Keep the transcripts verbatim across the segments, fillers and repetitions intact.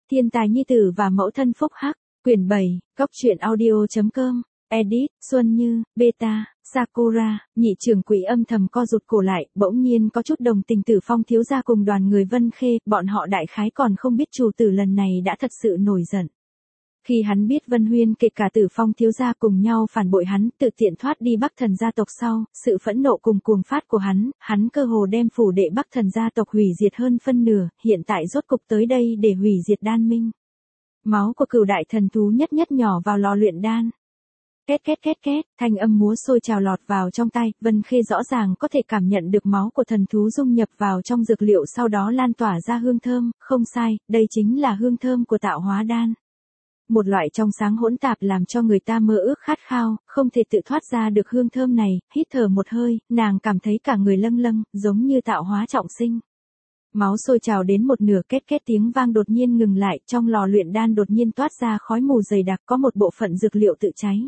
Thiên tài nhi tử và mẫu thân phúc hắc, quyển bảy, góc truyện audio chấm com, edit, Xuân Như, beta, Sakura, nhị trưởng quỹ âm thầm co rụt cổ lại, bỗng nhiên có chút đồng tình Tử Phong thiếu gia cùng đoàn người Vân Khê, bọn họ đại khái còn không biết chủ tử lần này đã thật sự nổi giận. Khi hắn biết Vân Huyên kể cả Tử Phong thiếu gia cùng nhau phản bội hắn, tự tiện thoát đi Bắc Thần gia tộc sau, sự phẫn nộ cùng cuồng phát của hắn, hắn cơ hồ đem phủ đệ Bắc Thần gia tộc hủy diệt hơn phân nửa, hiện tại rốt cục tới đây để hủy diệt Đan Minh. Máu của cửu đại thần thú nhất nhất nhỏ vào lò luyện đan. Két két két két, thanh âm múa sôi trào lọt vào trong tai, Vân Khê rõ ràng có thể cảm nhận được máu của thần thú dung nhập vào trong dược liệu sau đó lan tỏa ra hương thơm, không sai, đây chính là hương thơm của tạo hóa đan. Một loại trong sáng hỗn tạp làm cho người ta mơ ước khát khao, không thể tự thoát ra được hương thơm này, hít thở một hơi, nàng cảm thấy cả người lâng lâng, giống như tạo hóa trọng sinh. Máu sôi trào đến một nửa, két két tiếng vang đột nhiên ngừng lại, trong lò luyện đan đột nhiên toát ra khói mù dày đặc, có một bộ phận dược liệu tự cháy.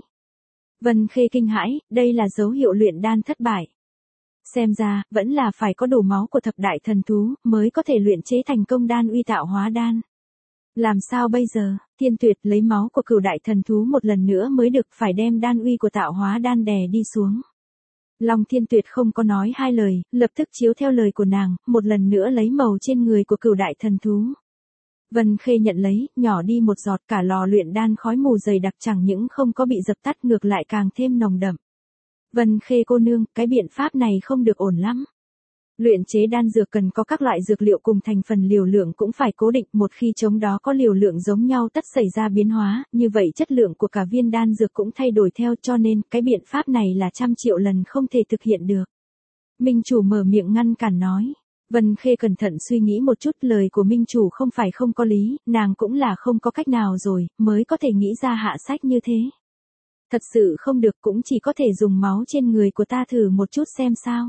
Vân Khê kinh hãi, đây là dấu hiệu luyện đan thất bại. Xem ra, vẫn là phải có đủ máu của thập đại thần thú, mới có thể luyện chế thành công đan uy tạo hóa đan. Làm sao bây giờ, Thiên Tuyệt lấy máu của cửu đại thần thú một lần nữa mới được, phải đem đan uy của tạo hóa đan đè đi xuống. Long Thiên Tuyệt không có nói hai lời, lập tức chiếu theo lời của nàng, một lần nữa lấy màu trên người của cửu đại thần thú. Vân Khê nhận lấy, nhỏ đi một giọt, cả lò luyện đan khói mù dày đặc chẳng những không có bị dập tắt ngược lại càng thêm nồng đậm. Vân Khê cô nương, cái biện pháp này không được ổn lắm. Luyện chế đan dược cần có các loại dược liệu cùng thành phần liều lượng cũng phải cố định, một khi chống đó có liều lượng giống nhau tất xảy ra biến hóa, như vậy chất lượng của cả viên đan dược cũng thay đổi theo, cho nên cái biện pháp này là trăm triệu lần không thể thực hiện được. Minh chủ mở miệng ngăn cản nói. Vân Khê cẩn thận suy nghĩ một chút, lời của Minh chủ không phải không có lý, nàng cũng là không có cách nào rồi, mới có thể nghĩ ra hạ sách như thế. Thật sự không được, cũng chỉ có thể dùng máu trên người của ta thử một chút xem sao.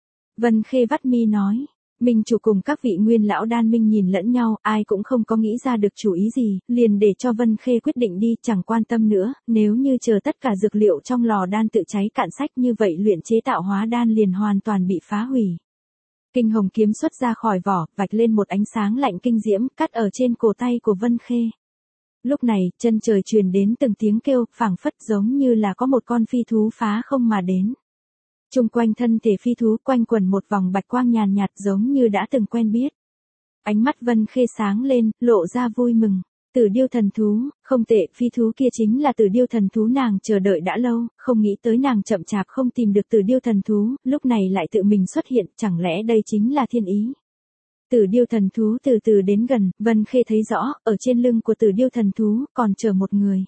Vân Khê vắt mi nói, Minh chủ cùng các vị nguyên lão đan minh nhìn lẫn nhau, ai cũng không có nghĩ ra được chủ ý gì, liền để cho Vân Khê quyết định đi, chẳng quan tâm nữa, nếu như chờ tất cả dược liệu trong lò đan tự cháy cạn sách như vậy luyện chế tạo hóa đan liền hoàn toàn bị phá hủy. Kinh hồng kiếm xuất ra khỏi vỏ, vạch lên một ánh sáng lạnh kinh diễm, cắt ở trên cổ tay của Vân Khê. Lúc này, chân trời truyền đến từng tiếng kêu, phảng phất giống như là có một con phi thú phá không mà đến. Trung quanh thân thể phi thú quanh quẩn một vòng bạch quang nhàn nhạt giống như đã từng quen biết. Ánh mắt Vân Khê sáng lên, lộ ra vui mừng. Tử điêu thần thú, không tệ, phi thú kia chính là tử điêu thần thú nàng chờ đợi đã lâu, không nghĩ tới nàng chậm chạp không tìm được tử điêu thần thú, lúc này lại tự mình xuất hiện, chẳng lẽ đây chính là thiên ý. Tử điêu thần thú từ từ đến gần, Vân Khê thấy rõ, ở trên lưng của tử điêu thần thú, còn chờ một người.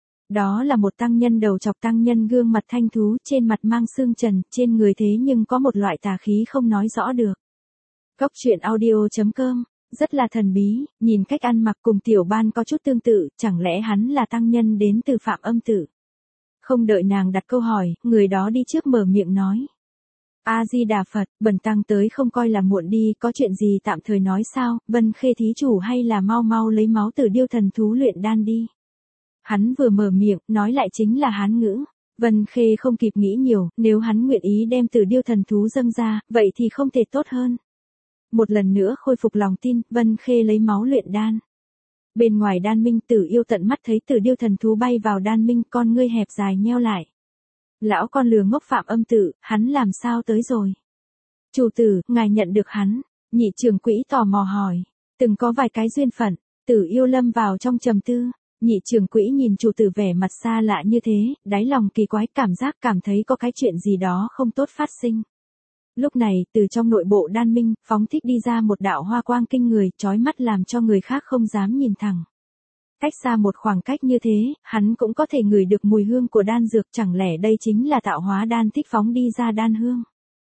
Đó là một tăng nhân đầu chọc, tăng nhân gương mặt thanh thú, trên mặt mang xương trần, trên người thế nhưng có một loại tà khí không nói rõ được. Góc truyện audio chấm com, rất là thần bí, nhìn cách ăn mặc cùng Tiểu Ban có chút tương tự, chẳng lẽ hắn là tăng nhân đến từ Phạm Âm Tử. Không đợi nàng đặt câu hỏi, người đó đi trước mở miệng nói. A-di-đà Phật, bần tăng tới không coi là muộn đi, có chuyện gì tạm thời nói sao, Vân Khê thí chủ hay là mau mau lấy máu tử điêu thần thú luyện đan đi. Hắn vừa mở miệng, nói lại chính là Hán ngữ. Vân Khê không kịp nghĩ nhiều, nếu hắn nguyện ý đem tử điêu thần thú dâng ra, vậy thì không thể tốt hơn. Một lần nữa khôi phục lòng tin, Vân Khê lấy máu luyện đan. Bên ngoài đan minh, Tử Yêu tận mắt thấy tử điêu thần thú bay vào đan minh, con ngươi hẹp dài nheo lại. Lão con lừa ngốc Phạm Âm Tử, hắn làm sao tới rồi? Chủ tử, ngài nhận được hắn. Nhị trưởng quỹ tò mò hỏi. Từng có vài cái duyên phận, Tử Yêu lâm vào trong trầm tư. Nhị trưởng quỹ nhìn chủ tử vẻ mặt xa lạ như thế, đáy lòng kỳ quái, cảm giác cảm thấy có cái chuyện gì đó không tốt phát sinh. Lúc này, từ trong nội bộ đan minh, phóng thích đi ra một đạo hoa quang kinh người, chói mắt làm cho người khác không dám nhìn thẳng. Cách xa một khoảng cách như thế, hắn cũng có thể ngửi được mùi hương của đan dược, chẳng lẽ đây chính là tạo hóa đan thích phóng đi ra đan hương.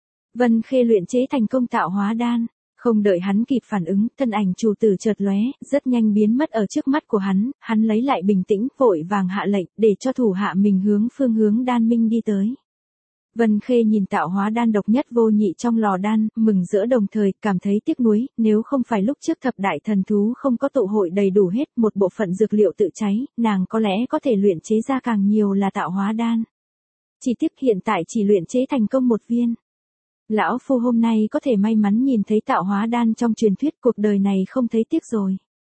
Vân Khê luyện chế thành công tạo hóa đan. Không đợi hắn kịp phản ứng, thân ảnh chủ tử chợt lóe, rất nhanh biến mất ở trước mắt của hắn, hắn lấy lại bình tĩnh, vội vàng hạ lệnh, để cho thủ hạ mình hướng phương hướng đan minh đi tới. Vân Khê nhìn tạo hóa đan độc nhất vô nhị trong lò đan, mừng rỡ đồng thời, cảm thấy tiếc nuối, nếu không phải lúc trước thập đại thần thú không có tụ hội đầy đủ hết một bộ phận dược liệu tự cháy, nàng có lẽ có thể luyện chế ra càng nhiều là tạo hóa đan. Chỉ tiếc hiện tại chỉ luyện chế thành công một viên. Lão phu hôm nay có thể may mắn nhìn thấy tạo hóa đan trong truyền thuyết, cuộc đời này không thấy tiếc rồi.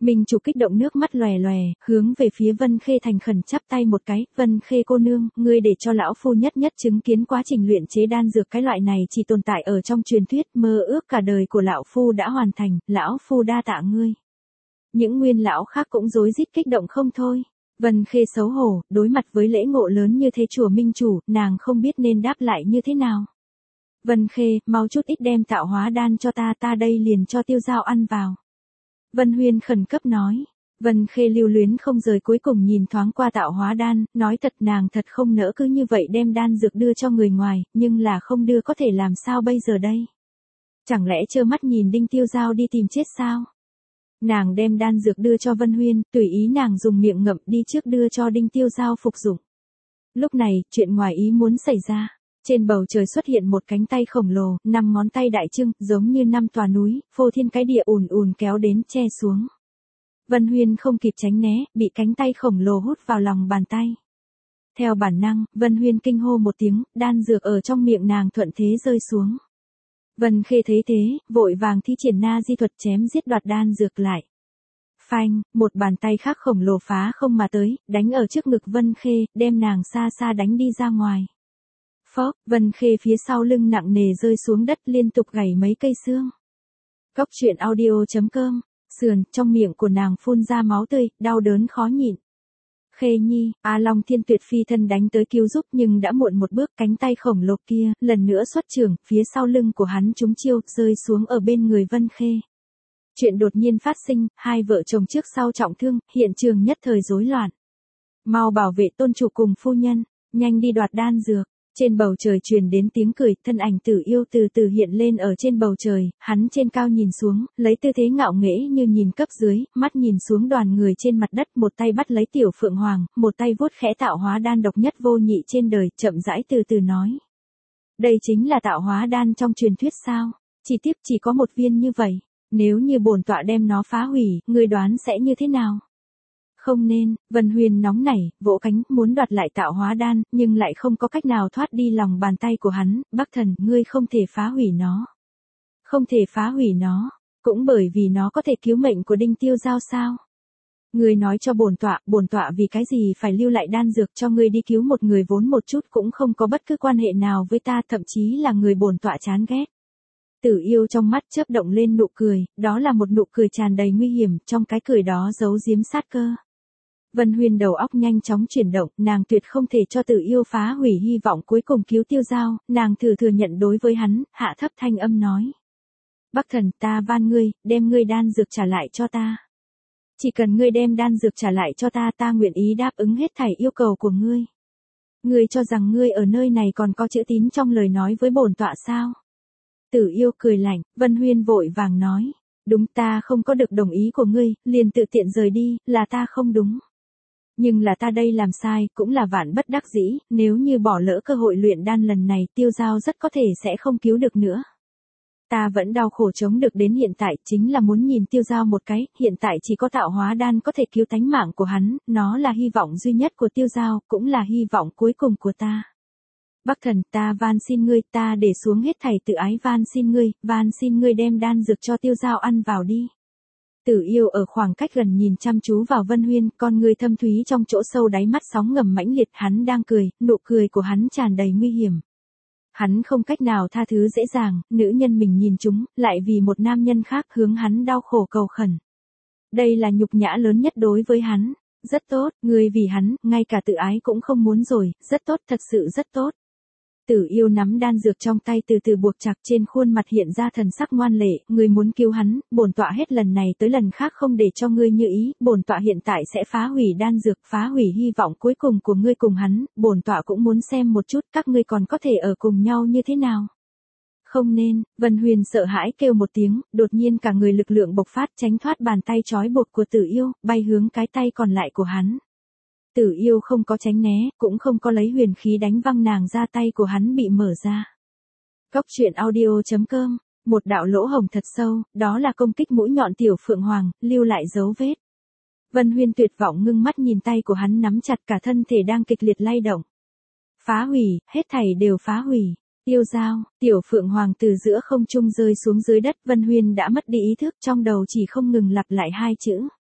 Minh chủ kích động nước mắt lòe lòe, hướng về phía Vân Khê thành khẩn chắp tay một cái, Vân Khê cô nương, ngươi để cho lão phu nhất nhất chứng kiến quá trình luyện chế đan dược cái loại này chỉ tồn tại ở trong truyền thuyết, mơ ước cả đời của lão phu đã hoàn thành, lão phu đa tạ ngươi. Những nguyên lão khác cũng rối rít kích động không thôi. Vân Khê xấu hổ, đối mặt với lễ ngộ lớn như thế chùa Minh chủ, nàng không biết nên đáp lại như thế nào. Vân Khê, mau chút ít đem tạo hóa đan cho ta, ta đây liền cho Tiêu Dao ăn vào. Vân Huyên khẩn cấp nói. Vân Khê lưu luyến không rời cuối cùng nhìn thoáng qua tạo hóa đan, nói thật nàng thật không nỡ cứ như vậy đem đan dược đưa cho người ngoài, nhưng là không đưa có thể làm sao bây giờ đây. Chẳng lẽ trơ mắt nhìn Đinh Tiêu Dao đi tìm chết sao? Nàng đem đan dược đưa cho Vân Huyên, tùy ý nàng dùng miệng ngậm đi trước đưa cho Đinh Tiêu Dao phục dụng. Lúc này, chuyện ngoài ý muốn xảy ra. Trên bầu trời xuất hiện một cánh tay khổng lồ, năm ngón tay đại trưng, giống như năm tòa núi, phô thiên cái địa ùn ùn kéo đến che xuống. Vân Huyên không kịp tránh né, bị cánh tay khổng lồ hút vào lòng bàn tay. Theo bản năng, Vân Huyên kinh hô một tiếng, đan dược ở trong miệng nàng thuận thế rơi xuống. Vân Khê thấy thế, vội vàng thi triển na di thuật chém giết đoạt đan dược lại. Phanh, một bàn tay khác khổng lồ phá không mà tới, đánh ở trước ngực Vân Khê, đem nàng xa xa đánh đi ra ngoài. Phốc, Vân Khê phía sau lưng nặng nề rơi xuống đất liên tục gãy mấy cây xương. Cốc truyện audio chấm com, sườn, trong miệng của nàng phun ra máu tươi, đau đớn khó nhịn. Khê Nhi, A Long Thiên Tuyệt phi thân đánh tới cứu giúp nhưng đã muộn một bước, cánh tay khổng lồ kia, lần nữa xuất trường, phía sau lưng của hắn trúng chiêu, rơi xuống ở bên người Vân Khê. Chuyện đột nhiên phát sinh, hai vợ chồng trước sau trọng thương, hiện trường nhất thời rối loạn. Mau bảo vệ tôn chủ cùng phu nhân, nhanh đi đoạt đan dược. Trên bầu trời truyền đến tiếng cười, thân ảnh Tử Yêu từ từ hiện lên ở trên bầu trời, hắn trên cao nhìn xuống, lấy tư thế ngạo nghễ như nhìn cấp dưới, mắt nhìn xuống đoàn người trên mặt đất, một tay bắt lấy Tiểu Phượng Hoàng, một tay vuốt khẽ tạo hóa đan độc nhất vô nhị trên đời, chậm rãi từ từ nói. Đây chính là tạo hóa đan trong truyền thuyết sao? Chỉ tiếp chỉ có một viên như vậy, nếu như bổn tọa đem nó phá hủy, ngươi đoán sẽ như thế nào? Không nên, Vân Huyên nóng nảy, vỗ cánh, muốn đoạt lại tạo hóa đan, nhưng lại không có cách nào thoát đi lòng bàn tay của hắn, Bắc Thần, ngươi không thể phá hủy nó. Không thể phá hủy nó, cũng bởi vì nó có thể cứu mệnh của Đinh Tiêu Dao sao? Ngươi nói cho bổn tọa, bổn tọa vì cái gì phải lưu lại đan dược cho ngươi đi cứu một người vốn một chút cũng không có bất cứ quan hệ nào với ta, thậm chí là người bổn tọa chán ghét. Tử Yêu trong mắt chớp động lên nụ cười, đó là một nụ cười tràn đầy nguy hiểm, trong cái cười đó giấu giếm sát cơ. Vân Huyên đầu óc nhanh chóng chuyển động, nàng tuyệt không thể cho Tử Yêu phá hủy hy vọng cuối cùng cứu Tiêu Dao, nàng thử thừa nhận đối với hắn, hạ thấp thanh âm nói. Bắc Thần, ta van ngươi, đem ngươi đan dược trả lại cho ta. Chỉ cần ngươi đem đan dược trả lại cho ta, ta nguyện ý đáp ứng hết thảy yêu cầu của ngươi. Ngươi cho rằng ngươi ở nơi này còn có chữ tín trong lời nói với bổn tọa sao? Tử Yêu cười lạnh, Vân Huyên vội vàng nói. Đúng, ta không có được đồng ý của ngươi, liền tự tiện rời đi, là ta không đúng. Nhưng là ta đây làm sai, cũng là vạn bất đắc dĩ, nếu như bỏ lỡ cơ hội luyện đan lần này, Tiêu Dao rất có thể sẽ không cứu được nữa. Ta vẫn đau khổ chống được đến hiện tại, chính là muốn nhìn Tiêu Dao một cái, hiện tại chỉ có tạo hóa đan có thể cứu tánh mạng của hắn, nó là hy vọng duy nhất của Tiêu Dao, cũng là hy vọng cuối cùng của ta. Bắc Thần, ta van xin ngươi, ta để xuống hết thảy tự ái, van xin ngươi, van xin ngươi đem đan dược cho Tiêu Dao ăn vào đi. Tử Yêu ở khoảng cách gần nhìn chăm chú vào Vân Huyên, con người thâm thúy trong chỗ sâu đáy mắt sóng ngầm mãnh liệt, hắn đang cười, nụ cười của hắn tràn đầy nguy hiểm. Hắn không cách nào tha thứ dễ dàng, nữ nhân mình nhìn chúng, lại vì một nam nhân khác hướng hắn đau khổ cầu khẩn. Đây là nhục nhã lớn nhất đối với hắn. Rất tốt, người vì hắn, ngay cả tự ái cũng không muốn rồi, rất tốt, thật sự rất tốt. Tử Yêu nắm đan dược trong tay từ từ buộc chặt, trên khuôn mặt hiện ra thần sắc ngoan lệ, ngươi muốn cứu hắn, bổn tọa hết lần này tới lần khác không để cho ngươi như ý, bổn tọa hiện tại sẽ phá hủy đan dược, phá hủy hy vọng cuối cùng của ngươi cùng hắn, bổn tọa cũng muốn xem một chút các ngươi còn có thể ở cùng nhau như thế nào. Không nên, Vân Huyền sợ hãi kêu một tiếng, đột nhiên cả người lực lượng bộc phát tránh thoát bàn tay trói buộc của Tử Yêu, bay hướng cái tay còn lại của hắn. Tử Yêu không có tránh né, cũng không có lấy huyền khí đánh văng nàng ra, tay của hắn bị mở ra. Cốc truyện audio chấm com, một đạo lỗ hổng thật sâu, đó là công kích mũi nhọn Tiểu Phượng Hoàng, lưu lại dấu vết. Vân Huyên tuyệt vọng ngưng mắt nhìn tay của hắn nắm chặt, cả thân thể đang kịch liệt lay động. Phá hủy, hết thảy đều phá hủy. Tiêu Dao, Tiểu Phượng Hoàng từ giữa không trung rơi xuống dưới đất, Vân Huyên đã mất đi ý thức, trong đầu chỉ không ngừng lặp lại hai chữ.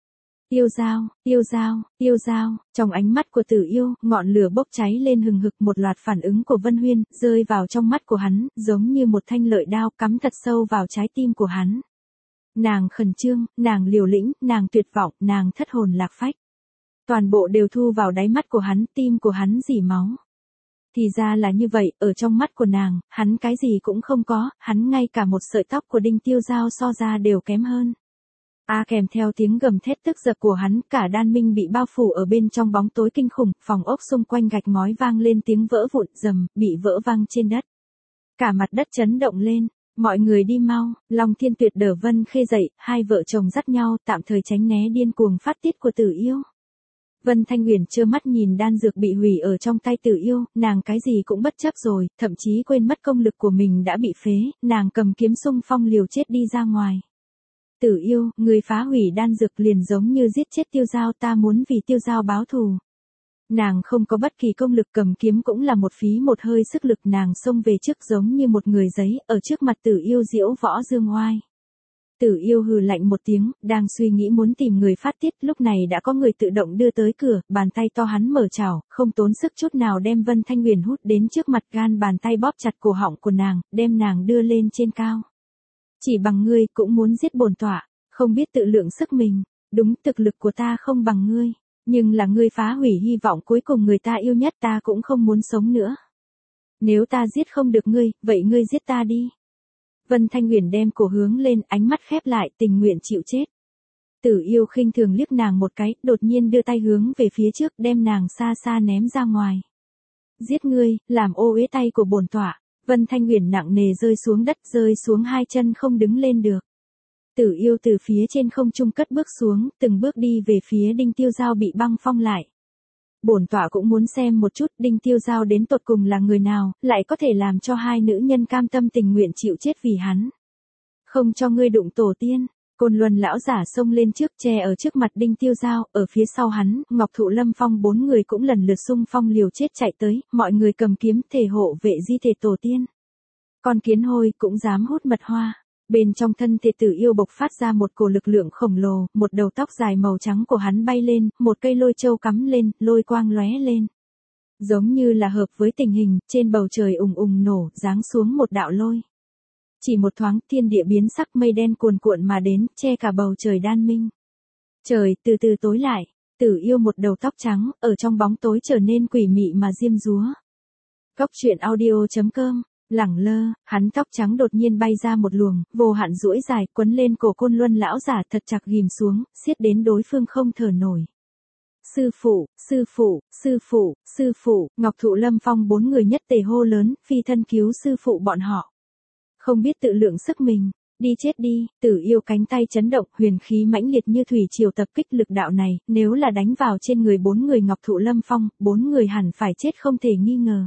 Tiêu Dao, Tiêu Dao, Tiêu Dao, trong ánh mắt của Tử Yêu, ngọn lửa bốc cháy lên hừng hực, một loạt phản ứng của Vân Huyên, rơi vào trong mắt của hắn, giống như một thanh lợi đao cắm thật sâu vào trái tim của hắn. Nàng khẩn trương, nàng liều lĩnh, nàng tuyệt vọng, nàng thất hồn lạc phách. Toàn bộ đều thu vào đáy mắt của hắn, tim của hắn rỉ máu. Thì ra là như vậy, ở trong mắt của nàng, hắn cái gì cũng không có, hắn ngay cả một sợi tóc của Đinh Tiêu Dao so ra đều kém hơn. A à, kèm theo tiếng gầm thét tức giận của hắn, cả đan minh bị bao phủ ở bên trong bóng tối kinh khủng, phòng ốc xung quanh gạch ngói vang lên tiếng vỡ vụn, rầm, bị vỡ vang trên đất. Cả mặt đất chấn động lên, mọi người đi mau, Long Thiên Tuyệt đỡ Vân Khê dậy, hai vợ chồng dắt nhau tạm thời tránh né điên cuồng phát tiết của Tử Yêu. Vân Thanh Uyển trơ mắt nhìn đan dược bị hủy ở trong tay Tử Yêu, nàng cái gì cũng bất chấp rồi, thậm chí quên mất công lực của mình đã bị phế, nàng cầm kiếm xung phong liều chết đi ra ngoài. Tử Yêu, người phá hủy đan dược liền giống như giết chết Tiêu Dao, ta muốn vì Tiêu Dao báo thù. Nàng không có bất kỳ công lực, cầm kiếm cũng là một phí một hơi sức lực, nàng xông về trước giống như một người giấy, ở trước mặt Tử Yêu diễu võ dương oai. Tử Yêu hừ lạnh một tiếng, đang suy nghĩ muốn tìm người phát tiết, lúc này đã có người tự động đưa tới cửa, bàn tay to hắn mở chảo, không tốn sức chút nào đem Vân Thanh Uyển hút đến trước mặt, gan bàn tay bóp chặt cổ họng của nàng, đem nàng đưa lên trên cao. Chỉ bằng ngươi cũng muốn giết bổn tọa, không biết tự lượng sức mình, đúng, thực lực của ta không bằng ngươi, nhưng là ngươi phá hủy hy vọng cuối cùng người ta yêu nhất, ta cũng không muốn sống nữa. Nếu ta giết không được ngươi, vậy ngươi giết ta đi. Vân Thanh Uyển đem cổ hướng lên, ánh mắt khép lại, tình nguyện chịu chết. Tử Yêu khinh thường liếc nàng một cái, đột nhiên đưa tay hướng về phía trước, đem nàng xa xa ném ra ngoài. Giết ngươi, làm ô uế tay của bổn tọa. Vân Thanh Uyển nặng nề rơi xuống đất, rơi xuống hai chân không đứng lên được. Tử Yêu từ phía trên không trung cất bước xuống, từng bước đi về phía Đinh Tiêu Dao bị băng phong lại. Bổn tọa cũng muốn xem một chút Đinh Tiêu Dao đến tột cùng là người nào, lại có thể làm cho hai nữ nhân cam tâm tình nguyện chịu chết vì hắn. Không cho ngươi đụng tổ tiên. Côn Luân lão giả xông lên trước, che ở trước mặt Đinh Tiêu Dao, ở phía sau hắn, Ngọc Thụ Lâm Phong bốn người cũng lần lượt xung phong liều chết chạy tới, mọi người cầm kiếm thể hộ vệ di thể tổ tiên. Con kiến hôi cũng dám hút mật hoa. Bên trong thân thể Tử Yêu bộc phát ra một cổ lực lượng khổng lồ, một đầu tóc dài màu trắng của hắn bay lên, một cây lôi châu cắm lên, lôi quang lóe lên. Giống như là hợp với tình hình, trên bầu trời ùng ùng nổ, giáng xuống một đạo lôi. Chỉ một thoáng, thiên địa biến sắc, mây đen cuồn cuộn mà đến, che cả bầu trời đan minh. Trời từ từ tối lại, Tử Yêu một đầu tóc trắng, ở trong bóng tối trở nên quỷ mị mà diêm dúa. Góc truyện audio chấm com. Lẳng lơ, hắn tóc trắng đột nhiên bay ra một luồng, vô hạn duỗi dài, quấn lên cổ Côn Luân lão giả thật chặt ghim xuống, siết đến đối phương không thở nổi. Sư phụ, sư phụ, sư phụ, sư phụ, Ngọc Thụ Lâm Phong bốn người nhất tề hô lớn, phi thân cứu sư phụ bọn họ. Không biết tự lượng sức mình, đi chết đi. Tử Yêu cánh tay chấn động, huyền khí mãnh liệt như thủy triều tập kích lực đạo này, nếu là đánh vào trên người bốn người Ngọc Thụ Lâm Phong, bốn người hẳn phải chết không thể nghi ngờ.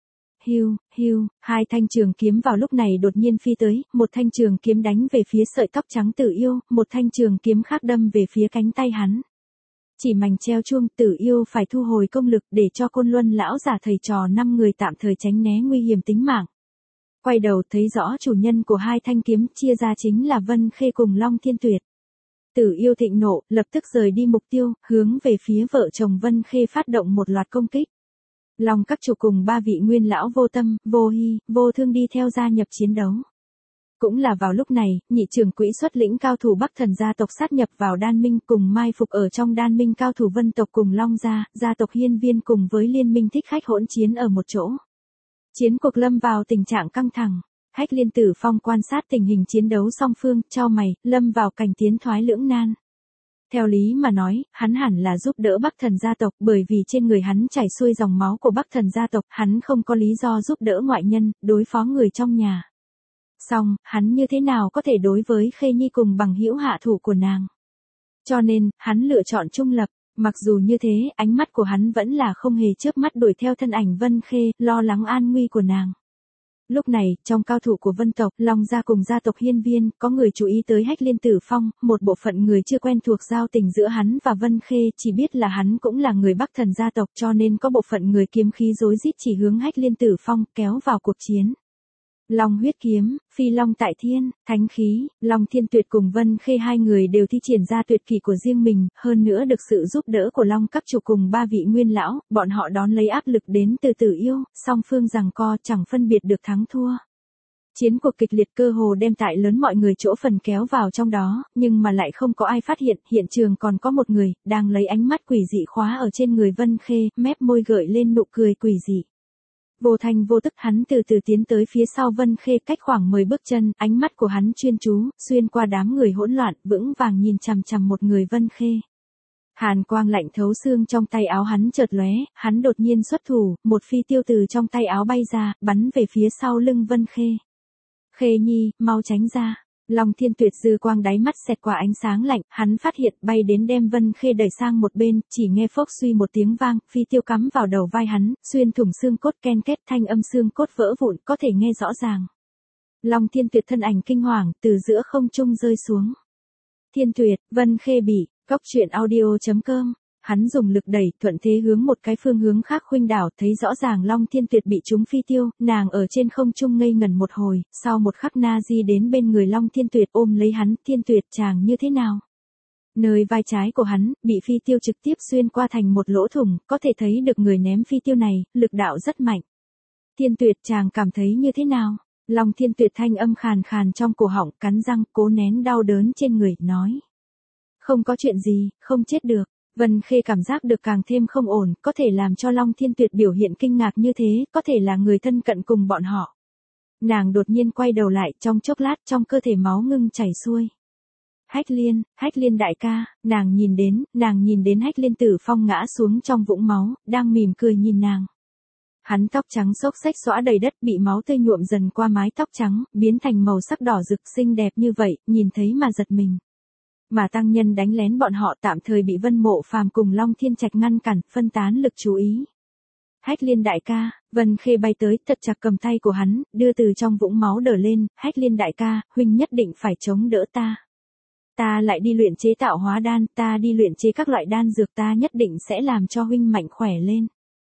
Hiu, hiu, hai thanh trường kiếm vào lúc này đột nhiên phi tới, một thanh trường kiếm đánh về phía sợi tóc trắng Tử Yêu, một thanh trường kiếm khác đâm về phía cánh tay hắn. Chỉ mảnh treo chuông, Tử Yêu phải thu hồi công lực để cho Côn Luân lão giả thầy trò năm người tạm thời tránh né nguy hiểm tính mạng. Quay đầu thấy rõ chủ nhân của hai thanh kiếm chia ra chính là Vân Khê cùng Long Thiên Tuyệt. Tử Yêu thịnh nộ, lập tức rời đi mục tiêu, hướng về phía vợ chồng Vân Khê phát động một loạt công kích. Long các chủ cùng ba vị nguyên lão Vô Tâm, Vô Hy, Vô Thương đi theo gia nhập chiến đấu. Cũng là vào lúc này, nhị trưởng quỹ xuất lĩnh cao thủ Bắc Thần gia tộc sát nhập vào Đan Minh, cùng mai phục ở trong Đan Minh cao thủ Vân tộc cùng Long gia, gia tộc Hiên Viên cùng với liên minh Thích Khách hỗn chiến ở một chỗ. Chiến cuộc lâm vào tình trạng căng thẳng. Hách Liên Tử Phong quan sát tình hình chiến đấu song phương, chau mày, lâm vào cảnh tiến thoái lưỡng nan. Theo lý mà nói, hắn hẳn là giúp đỡ Bắc Thần gia tộc, bởi vì trên người hắn chảy xuôi dòng máu của Bắc Thần gia tộc, hắn không có lý do giúp đỡ ngoại nhân, đối phó người trong nhà. Song, hắn như thế nào có thể đối với Khê Nhi cùng bằng hữu hạ thủ của nàng? Cho nên, hắn lựa chọn trung lập, mặc dù như thế, ánh mắt của hắn vẫn là không hề chớp mắt đuổi theo thân ảnh Vân Khê, lo lắng an nguy của nàng. Lúc này, trong cao thủ của Vân tộc, Long gia cùng gia tộc Hiên Viên, có người chú ý tới Hách Liên Tử Phong, một bộ phận người chưa quen thuộc giao tình giữa hắn và Vân Khê, chỉ biết là hắn cũng là người Bắc Thần gia tộc, cho nên có bộ phận người kiếm khí rối rít chỉ hướng Hách Liên Tử Phong, kéo vào cuộc chiến. Long huyết kiếm, phi long tại thiên, thánh khí, Long Thiên Tuyệt cùng Vân Khê hai người đều thi triển ra tuyệt kỹ của riêng mình, hơn nữa được sự giúp đỡ của Long Các Chủ cùng ba vị nguyên lão, bọn họ đón lấy áp lực đến từ Tử Yêu, song phương giằng co chẳng phân biệt được thắng thua. Chiến cuộc kịch liệt cơ hồ đem tại lớn mọi người chỗ phần kéo vào trong đó, nhưng mà lại không có ai phát hiện, hiện trường còn có một người, đang lấy ánh mắt quỷ dị khóa ở trên người Vân Khê, mép môi gợi lên nụ cười quỷ dị. Vô thanh vô tức hắn từ từ tiến tới phía sau Vân Khê cách khoảng mười bước chân, ánh mắt của hắn chuyên chú, xuyên qua đám người hỗn loạn, vững vàng nhìn chằm chằm một người Vân Khê. Hàn quang lạnh thấu xương trong tay áo hắn chợt lóe, hắn đột nhiên xuất thủ, một phi tiêu từ trong tay áo bay ra, bắn về phía sau lưng Vân Khê. Khê nhi, mau tránh ra. Long Thiên Tuyệt dư quang đáy mắt xẹt qua ánh sáng lạnh, hắn phát hiện bay đến đem Vân Khê đẩy sang một bên, chỉ nghe phốc suy một tiếng vang, phi tiêu cắm vào đầu vai hắn, xuyên thủng xương cốt ken két, thanh âm xương cốt vỡ vụn, có thể nghe rõ ràng. Long Thiên Tuyệt thân ảnh kinh hoàng, từ giữa không trung rơi xuống. Thiên Tuyệt, Vân Khê bị, góc truyện audio chấm com. Hắn dùng lực đẩy, thuận thế hướng một cái phương hướng khác khuynh đảo, thấy rõ ràng Long Thiên Tuyệt bị trúng phi tiêu, nàng ở trên không trung ngây ngẩn một hồi, sau một khắc na di đến bên người Long Thiên Tuyệt ôm lấy hắn, Thiên Tuyệt chàng như thế nào? Nơi vai trái của hắn, bị phi tiêu trực tiếp xuyên qua thành một lỗ thủng, có thể thấy được người ném phi tiêu này, lực đạo rất mạnh. Thiên Tuyệt chàng cảm thấy như thế nào? Long Thiên Tuyệt thanh âm khàn khàn trong cổ họng, cắn răng, cố nén đau đớn trên người, nói. Không có chuyện gì, không chết được. Vân Khê cảm giác được càng thêm không ổn, có thể làm cho Long Thiên Tuyệt biểu hiện kinh ngạc như thế, có thể là người thân cận cùng bọn họ. Nàng đột nhiên quay đầu lại, trong chốc lát trong cơ thể máu ngưng chảy xuôi. Hách Liên, Hách Liên đại ca, nàng nhìn đến, nàng nhìn đến Hách Liên Tử Phong ngã xuống trong vũng máu, đang mỉm cười nhìn nàng. Hắn tóc trắng xốc xếch xõa đầy đất, bị máu tươi nhuộm dần qua mái tóc trắng, biến thành màu sắc đỏ rực xinh đẹp như vậy, nhìn thấy mà giật mình. Mà tăng nhân đánh lén bọn họ tạm thời bị Vân Mộ Phàm cùng Long Thiên Trạch ngăn cản, phân tán lực chú ý. Hách Liên đại ca, Vân Khê bay tới, thật chặt cầm tay của hắn, đưa từ trong vũng máu đỡ lên, Hách Liên đại ca, huynh nhất định phải chống đỡ ta. Ta lại đi luyện chế tạo hóa đan, ta đi luyện chế các loại đan dược, ta nhất định sẽ làm cho huynh mạnh khỏe lên.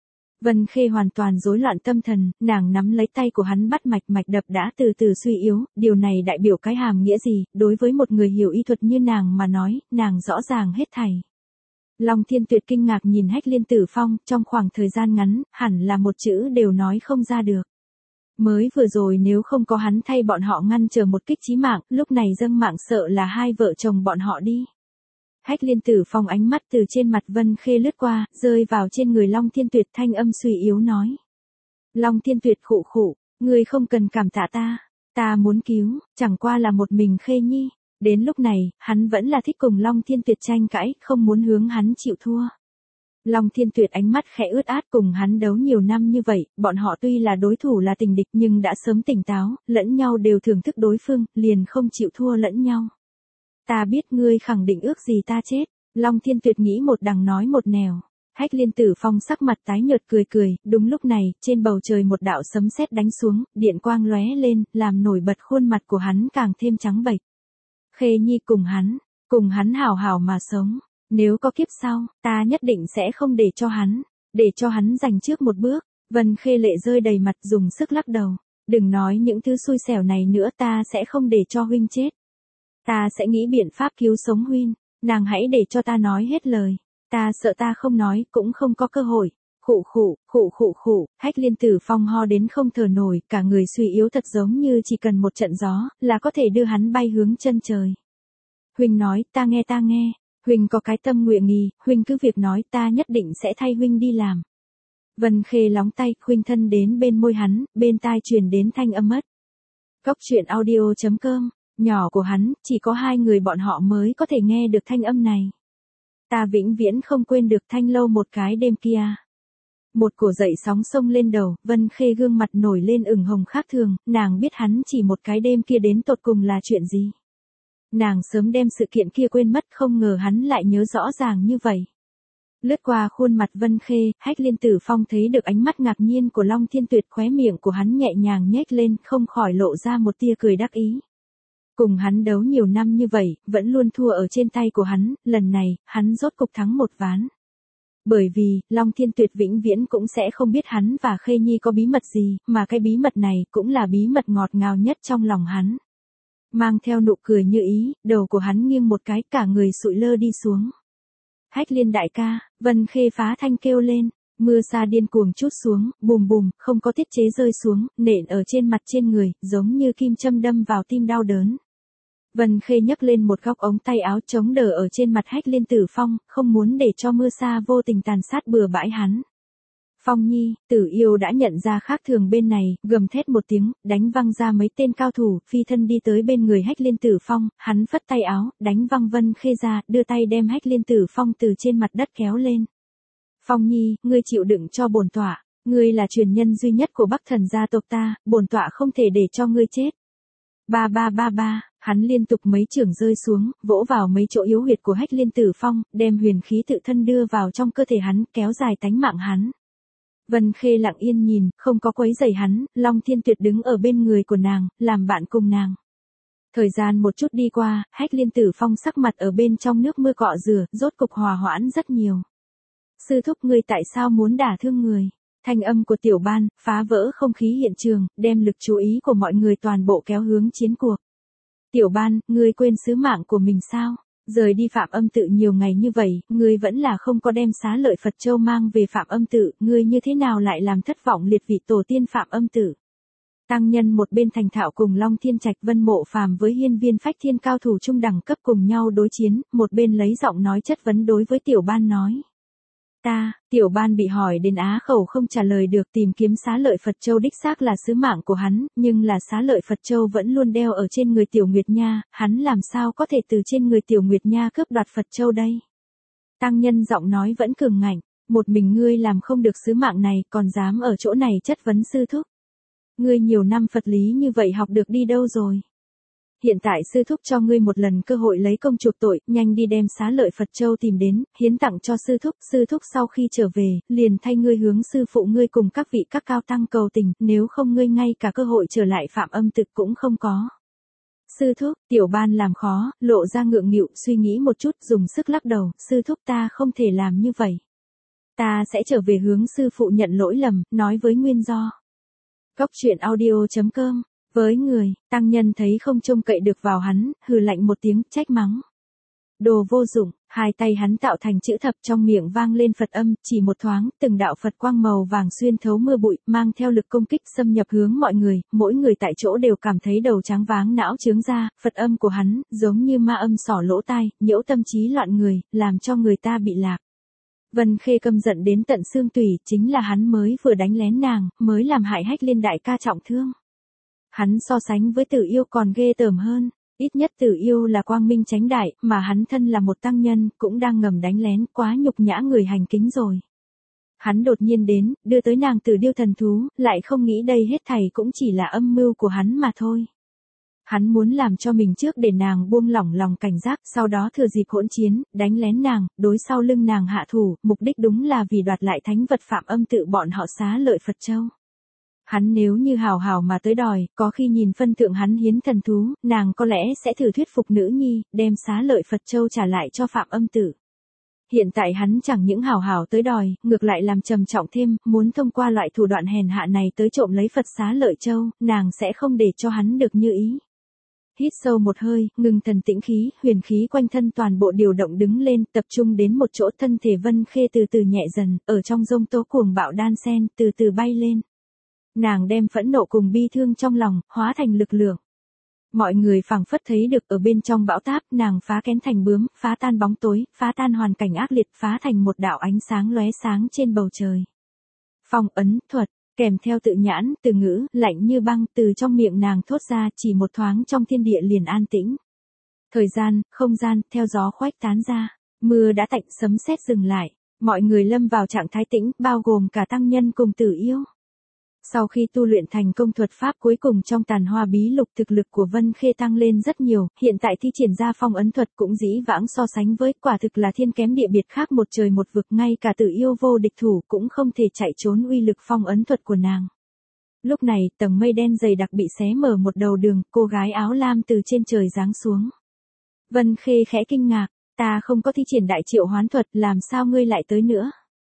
Vân Khê hoàn toàn rối loạn tâm thần, nàng nắm lấy tay của hắn bắt mạch mạch đập đã từ từ suy yếu, điều này đại biểu cái hàm nghĩa gì, đối với một người hiểu y thuật như nàng mà nói, nàng rõ ràng hết thảy. Long Thiên Tuyệt kinh ngạc nhìn Hách Liên Tử Phong, trong khoảng thời gian ngắn, hẳn là một chữ đều nói không ra được. Mới vừa rồi nếu không có hắn thay bọn họ ngăn trở một kích chí mạng, lúc này dâng mạng sợ là hai vợ chồng bọn họ đi. Hách Liên Tử Phong ánh mắt từ trên mặt Vân Khê lướt qua, rơi vào trên người Long Thiên Tuyệt, thanh âm suy yếu nói. Long Thiên Tuyệt khụ khụ, ngươi không cần cảm tạ ta, ta muốn cứu, chẳng qua là một mình Khê nhi. Đến lúc này, hắn vẫn là thích cùng Long Thiên Tuyệt tranh cãi, không muốn hướng hắn chịu thua. Long Thiên Tuyệt ánh mắt khẽ ướt át, cùng hắn đấu nhiều năm như vậy, bọn họ tuy là đối thủ là tình địch nhưng đã sớm tỉnh táo, lẫn nhau đều thưởng thức đối phương, liền không chịu thua lẫn nhau. Ta biết ngươi khẳng định ước gì ta chết. Long Thiên Tuyệt nghĩ một đằng nói một nẻo. Hách Liên Tử Phong sắc mặt tái nhợt cười cười, đúng lúc này, trên bầu trời một đạo sấm sét đánh xuống, điện quang lóe lên, làm nổi bật khuôn mặt của hắn càng thêm trắng bệch. Khê nhi cùng hắn, cùng hắn hảo hảo mà sống. Nếu có kiếp sau, ta nhất định sẽ không để cho hắn, để cho hắn giành trước một bước. Vân Khê lệ rơi đầy mặt, dùng sức lắc đầu. Đừng nói những thứ xui xẻo này nữa, ta sẽ không để cho huynh chết. Ta sẽ nghĩ biện pháp cứu sống huynh, nàng hãy để cho ta nói hết lời. Ta sợ ta không nói, cũng không có cơ hội. Khụ khụ, khụ khụ khụ, Hách Liên Tử Phong ho đến không thở nổi, cả người suy yếu thật giống như chỉ cần một trận gió, là có thể đưa hắn bay hướng chân trời. Huynh nói, ta nghe ta nghe, huynh có cái tâm nguyện nghi, huynh cứ việc nói, ta nhất định sẽ thay huynh đi làm. Vân Khê lóng tay, khuynh thân đến bên môi hắn, bên tai truyền đến thanh âm ất. Góc truyện audio chấm com. Nhỏ của hắn, chỉ có hai người bọn họ mới có thể nghe được thanh âm này. Ta vĩnh viễn không quên được Thanh Lâu một cái đêm kia. Một cổ dậy sóng sông lên đầu, Vân Khê gương mặt nổi lên ửng hồng khác thường, nàng biết hắn chỉ một cái đêm kia đến tột cùng là chuyện gì. Nàng sớm đem sự kiện kia quên mất, không ngờ hắn lại nhớ rõ ràng như vậy. Lướt qua khuôn mặt Vân Khê, Hách Liên Tử Phong thấy được ánh mắt ngạc nhiên của Long Thiên Tuyệt, khóe miệng của hắn nhẹ nhàng nhếch lên, không khỏi lộ ra một tia cười đắc ý. Cùng hắn đấu nhiều năm như vậy, vẫn luôn thua ở trên tay của hắn, lần này, hắn rốt cục thắng một ván. Bởi vì, Long Thiên Tuyệt vĩnh viễn cũng sẽ không biết hắn và Khê Nhi có bí mật gì, mà cái bí mật này cũng là bí mật ngọt ngào nhất trong lòng hắn. Mang theo nụ cười như ý, đầu của hắn nghiêng một cái, cả người sụi lơ đi xuống. Hách Liên đại ca, Vân Khê phá thanh kêu lên, mưa sa điên cuồng trút xuống, bùm bùm, không có tiết chế rơi xuống, nện ở trên mặt trên người, giống như kim châm đâm vào tim đau đớn. Vân Khê nhấc lên một góc ống tay áo chống đỡ ở trên mặt Hách Liên Tử Phong, không muốn để cho mưa sa vô tình tàn sát bừa bãi hắn. Phong Nhi, Tử Yêu đã nhận ra khác thường bên này, gầm thét một tiếng, đánh văng ra mấy tên cao thủ, phi thân đi tới bên người Hách Liên Tử Phong, hắn phất tay áo, đánh văng Vân Khê ra, đưa tay đem Hách Liên Tử Phong từ trên mặt đất kéo lên. Phong Nhi, ngươi chịu đựng cho bổn tọa, ngươi là truyền nhân duy nhất của Bắc Thần gia tộc ta, bổn tọa không thể để cho ngươi chết. Ba ba ba ba, hắn liên tục mấy chưởng rơi xuống, vỗ vào mấy chỗ yếu huyệt của Hách Liên Tử Phong, đem huyền khí tự thân đưa vào trong cơ thể hắn, kéo dài tánh mạng hắn. Vân Khê lặng yên nhìn, không có quấy rầy hắn, Long Thiên Tuyệt đứng ở bên người của nàng, làm bạn cùng nàng. Thời gian một chút đi qua, Hách Liên Tử Phong sắc mặt ở bên trong nước mưa cọ rửa, rốt cục hòa hoãn rất nhiều. Sư thúc ngươi tại sao muốn đả thương người? Thanh âm của Tiểu Ban, phá vỡ không khí hiện trường, đem lực chú ý của mọi người toàn bộ kéo hướng chiến cuộc. Tiểu Ban, ngươi quên sứ mạng của mình sao? Rời đi Phạm Âm Tự nhiều ngày như vậy, ngươi vẫn là không có đem Xá Lợi Phật Châu mang về Phạm Âm Tự, ngươi như thế nào lại làm thất vọng liệt vị tổ tiên Phạm Âm Tự? Tăng nhân một bên thành thạo cùng Long Thiên Trạch Vân Mộ Phàm với Hiên Viên Phách Thiên cao thủ trung đẳng cấp cùng nhau đối chiến, một bên lấy giọng nói chất vấn đối với Tiểu Ban nói. Ta, Tiểu Ban bị hỏi đến á khẩu không trả lời được, tìm kiếm Xá Lợi Phật Châu đích xác là sứ mạng của hắn, nhưng là Xá Lợi Phật Châu vẫn luôn đeo ở trên người Tiểu Nguyệt Nha, hắn làm sao có thể từ trên người Tiểu Nguyệt Nha cướp đoạt Phật Châu đây? Tăng nhân giọng nói vẫn cường ngạnh, một mình ngươi làm không được sứ mạng này, còn dám ở chỗ này chất vấn sư thúc. Ngươi nhiều năm Phật lý như vậy học được đi đâu rồi? Hiện tại sư thúc cho ngươi một lần cơ hội lấy công chuộc tội, nhanh đi đem Xá Lợi Phật Châu tìm đến, hiến tặng cho sư thúc, sư thúc sau khi trở về, liền thay ngươi hướng sư phụ ngươi cùng các vị các cao tăng cầu tình, nếu không ngươi ngay cả cơ hội trở lại Phạm Âm Tự cũng không có. Sư thúc, Tiểu Ban làm khó, lộ ra ngượng nghịu, suy nghĩ một chút, dùng sức lắc đầu, sư thúc ta không thể làm như vậy. Ta sẽ trở về hướng sư phụ nhận lỗi lầm, nói với nguyên do. Cốc truyện audio chấm com. Với người, tăng nhân thấy không trông cậy được vào hắn, hừ lạnh một tiếng, trách mắng. Đồ vô dụng, hai tay hắn tạo thành chữ thập, trong miệng vang lên Phật âm, chỉ một thoáng, từng đạo Phật quang màu vàng xuyên thấu mưa bụi, mang theo lực công kích xâm nhập hướng mọi người, mỗi người tại chỗ đều cảm thấy đầu tráng váng não chướng ra, Phật âm của hắn, giống như ma âm xỏ lỗ tai, nhiễu tâm trí loạn người, làm cho người ta bị lạc. Vân Khê căm giận đến tận xương tủy, chính là hắn mới vừa đánh lén nàng, mới làm hại Hách Liên đại ca trọng thương. Hắn so sánh với Tử Yêu còn ghê tởm hơn, ít nhất Tử Yêu là quang minh chánh đại, mà hắn thân là một tăng nhân, cũng đang ngầm đánh lén, quá nhục nhã người hành kính rồi. Hắn đột nhiên đến, đưa tới nàng Tử Điêu thần thú, lại không nghĩ đây hết thảy cũng chỉ là âm mưu của hắn mà thôi. Hắn muốn làm cho mình trước để nàng buông lỏng lòng cảnh giác, sau đó thừa dịp hỗn chiến, đánh lén nàng, đối sau lưng nàng hạ thủ, mục đích đúng là vì đoạt lại thánh vật Phạm Âm Tự bọn họ Xá Lợi Phật Châu. Hắn nếu như hào hào mà tới đòi, có khi nhìn phân thượng hắn hiến thần thú, nàng có lẽ sẽ thử thuyết phục nữ nhi, đem Xá Lợi Phật Châu trả lại cho Phạm Âm Tự. Hiện tại hắn chẳng những hào hào tới đòi, ngược lại làm trầm trọng thêm, muốn thông qua loại thủ đoạn hèn hạ này tới trộm lấy Phật Xá Lợi Châu, nàng sẽ không để cho hắn được như ý. Hít sâu một hơi, ngừng thần tĩnh khí, huyền khí quanh thân toàn bộ điều động đứng lên, tập trung đến một chỗ, thân thể Vân Khê từ từ nhẹ dần, ở trong giông tố cuồng bạo đan sen, từ từ bay lên. Nàng đem phẫn nộ cùng bi thương trong lòng, hóa thành lực lượng. Mọi người phảng phất thấy được ở bên trong bão táp, nàng phá kén thành bướm, phá tan bóng tối, phá tan hoàn cảnh ác liệt, phá thành một đạo ánh sáng lóe sáng trên bầu trời. Phong ấn thuật, kèm theo tự nhãn, từ ngữ, lạnh như băng, từ trong miệng nàng thốt ra, chỉ một thoáng trong thiên địa liền an tĩnh. Thời gian, không gian, theo gió khuếch tán ra, mưa đã tạnh, sấm sét dừng lại, mọi người lâm vào trạng thái tĩnh, bao gồm cả tăng nhân cùng Tử Yêu. Sau khi tu luyện thành công thuật pháp cuối cùng trong Tàn Hoa Bí Lục, thực lực của Vân Khê tăng lên rất nhiều, hiện tại thi triển ra phong ấn thuật cũng dĩ vãng so sánh với, quả thực là thiên kém địa biệt, khác một trời một vực, ngay cả Tử Yêu vô địch thủ cũng không thể chạy trốn uy lực phong ấn thuật của nàng. Lúc này, tầng mây đen dày đặc bị xé mở một đầu đường, cô gái áo lam từ trên trời giáng xuống. Vân Khê khẽ kinh ngạc, ta không có thi triển đại triệu hoán thuật, làm sao ngươi lại tới nữa?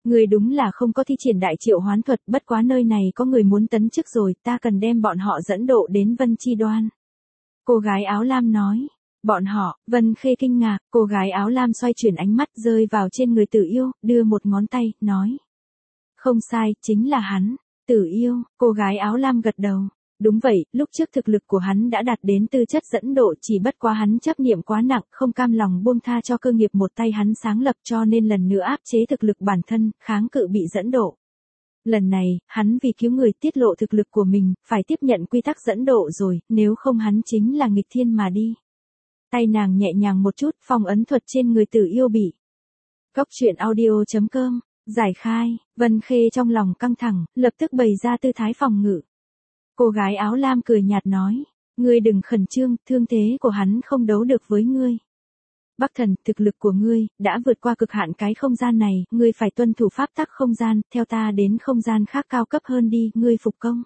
Ngươi đúng là không có thi triển đại triệu hoán thuật, bất quá nơi này có người muốn tấn chức rồi, ta cần đem bọn họ dẫn độ đến Vân Chi Đoan. Cô gái áo lam nói. Bọn họ, Vân Khê kinh ngạc, cô gái áo lam xoay chuyển ánh mắt rơi vào trên người Tử Yêu, đưa một ngón tay, nói. Không sai, chính là hắn. Tử Yêu, cô gái áo lam gật đầu. Đúng vậy, lúc trước thực lực của hắn đã đạt đến tư chất dẫn độ, chỉ bất quá hắn chấp niệm quá nặng, không cam lòng buông tha cho cơ nghiệp một tay hắn sáng lập, cho nên lần nữa áp chế thực lực bản thân, kháng cự bị dẫn độ. Lần này, hắn vì cứu người tiết lộ thực lực của mình, phải tiếp nhận quy tắc dẫn độ rồi, nếu không hắn chính là nghịch thiên mà đi. Tay nàng nhẹ nhàng một chút, phong ấn thuật trên người Tử Yêu bị. Cốc truyện audio chấm com, giải khai, Vân Khê trong lòng căng thẳng, lập tức bày ra tư thái phòng ngự. Cô gái áo lam cười nhạt nói, ngươi đừng khẩn trương, thương thế của hắn không đấu được với ngươi. Bắc Thần, thực lực của ngươi, đã vượt qua cực hạn cái không gian này, ngươi phải tuân thủ pháp tắc không gian, theo ta đến không gian khác cao cấp hơn đi, ngươi phục công.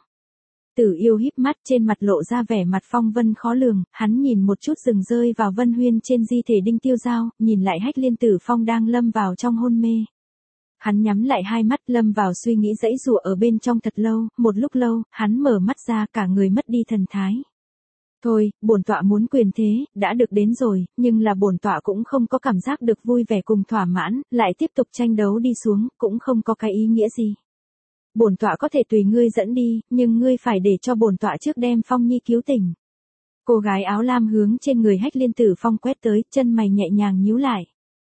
Tử Yêu híp mắt, trên mặt lộ ra vẻ mặt phong vân khó lường, hắn nhìn một chút dừng rơi vào Vân Huyên trên di thể Đinh Tiêu Giao, nhìn lại Hách Liên Tử Phong đang lâm vào trong hôn mê. Hắn nhắm lại hai mắt, lâm vào suy nghĩ dãy dụa ở bên trong thật lâu, một lúc lâu, hắn mở mắt ra, cả người mất đi thần thái. Thôi, bổn tọa muốn quyền thế, đã được đến rồi, nhưng là bổn tọa cũng không có cảm giác được vui vẻ cùng thỏa mãn, lại tiếp tục tranh đấu đi xuống, cũng không có cái ý nghĩa gì. Bổn tọa có thể tùy ngươi dẫn đi, nhưng ngươi phải để cho bổn tọa trước đem Phong Nhi cứu tỉnh. Cô gái áo lam hướng trên người Hách Liên Tử Phong quét tới, chân mày nhẹ nhàng nhíu lại.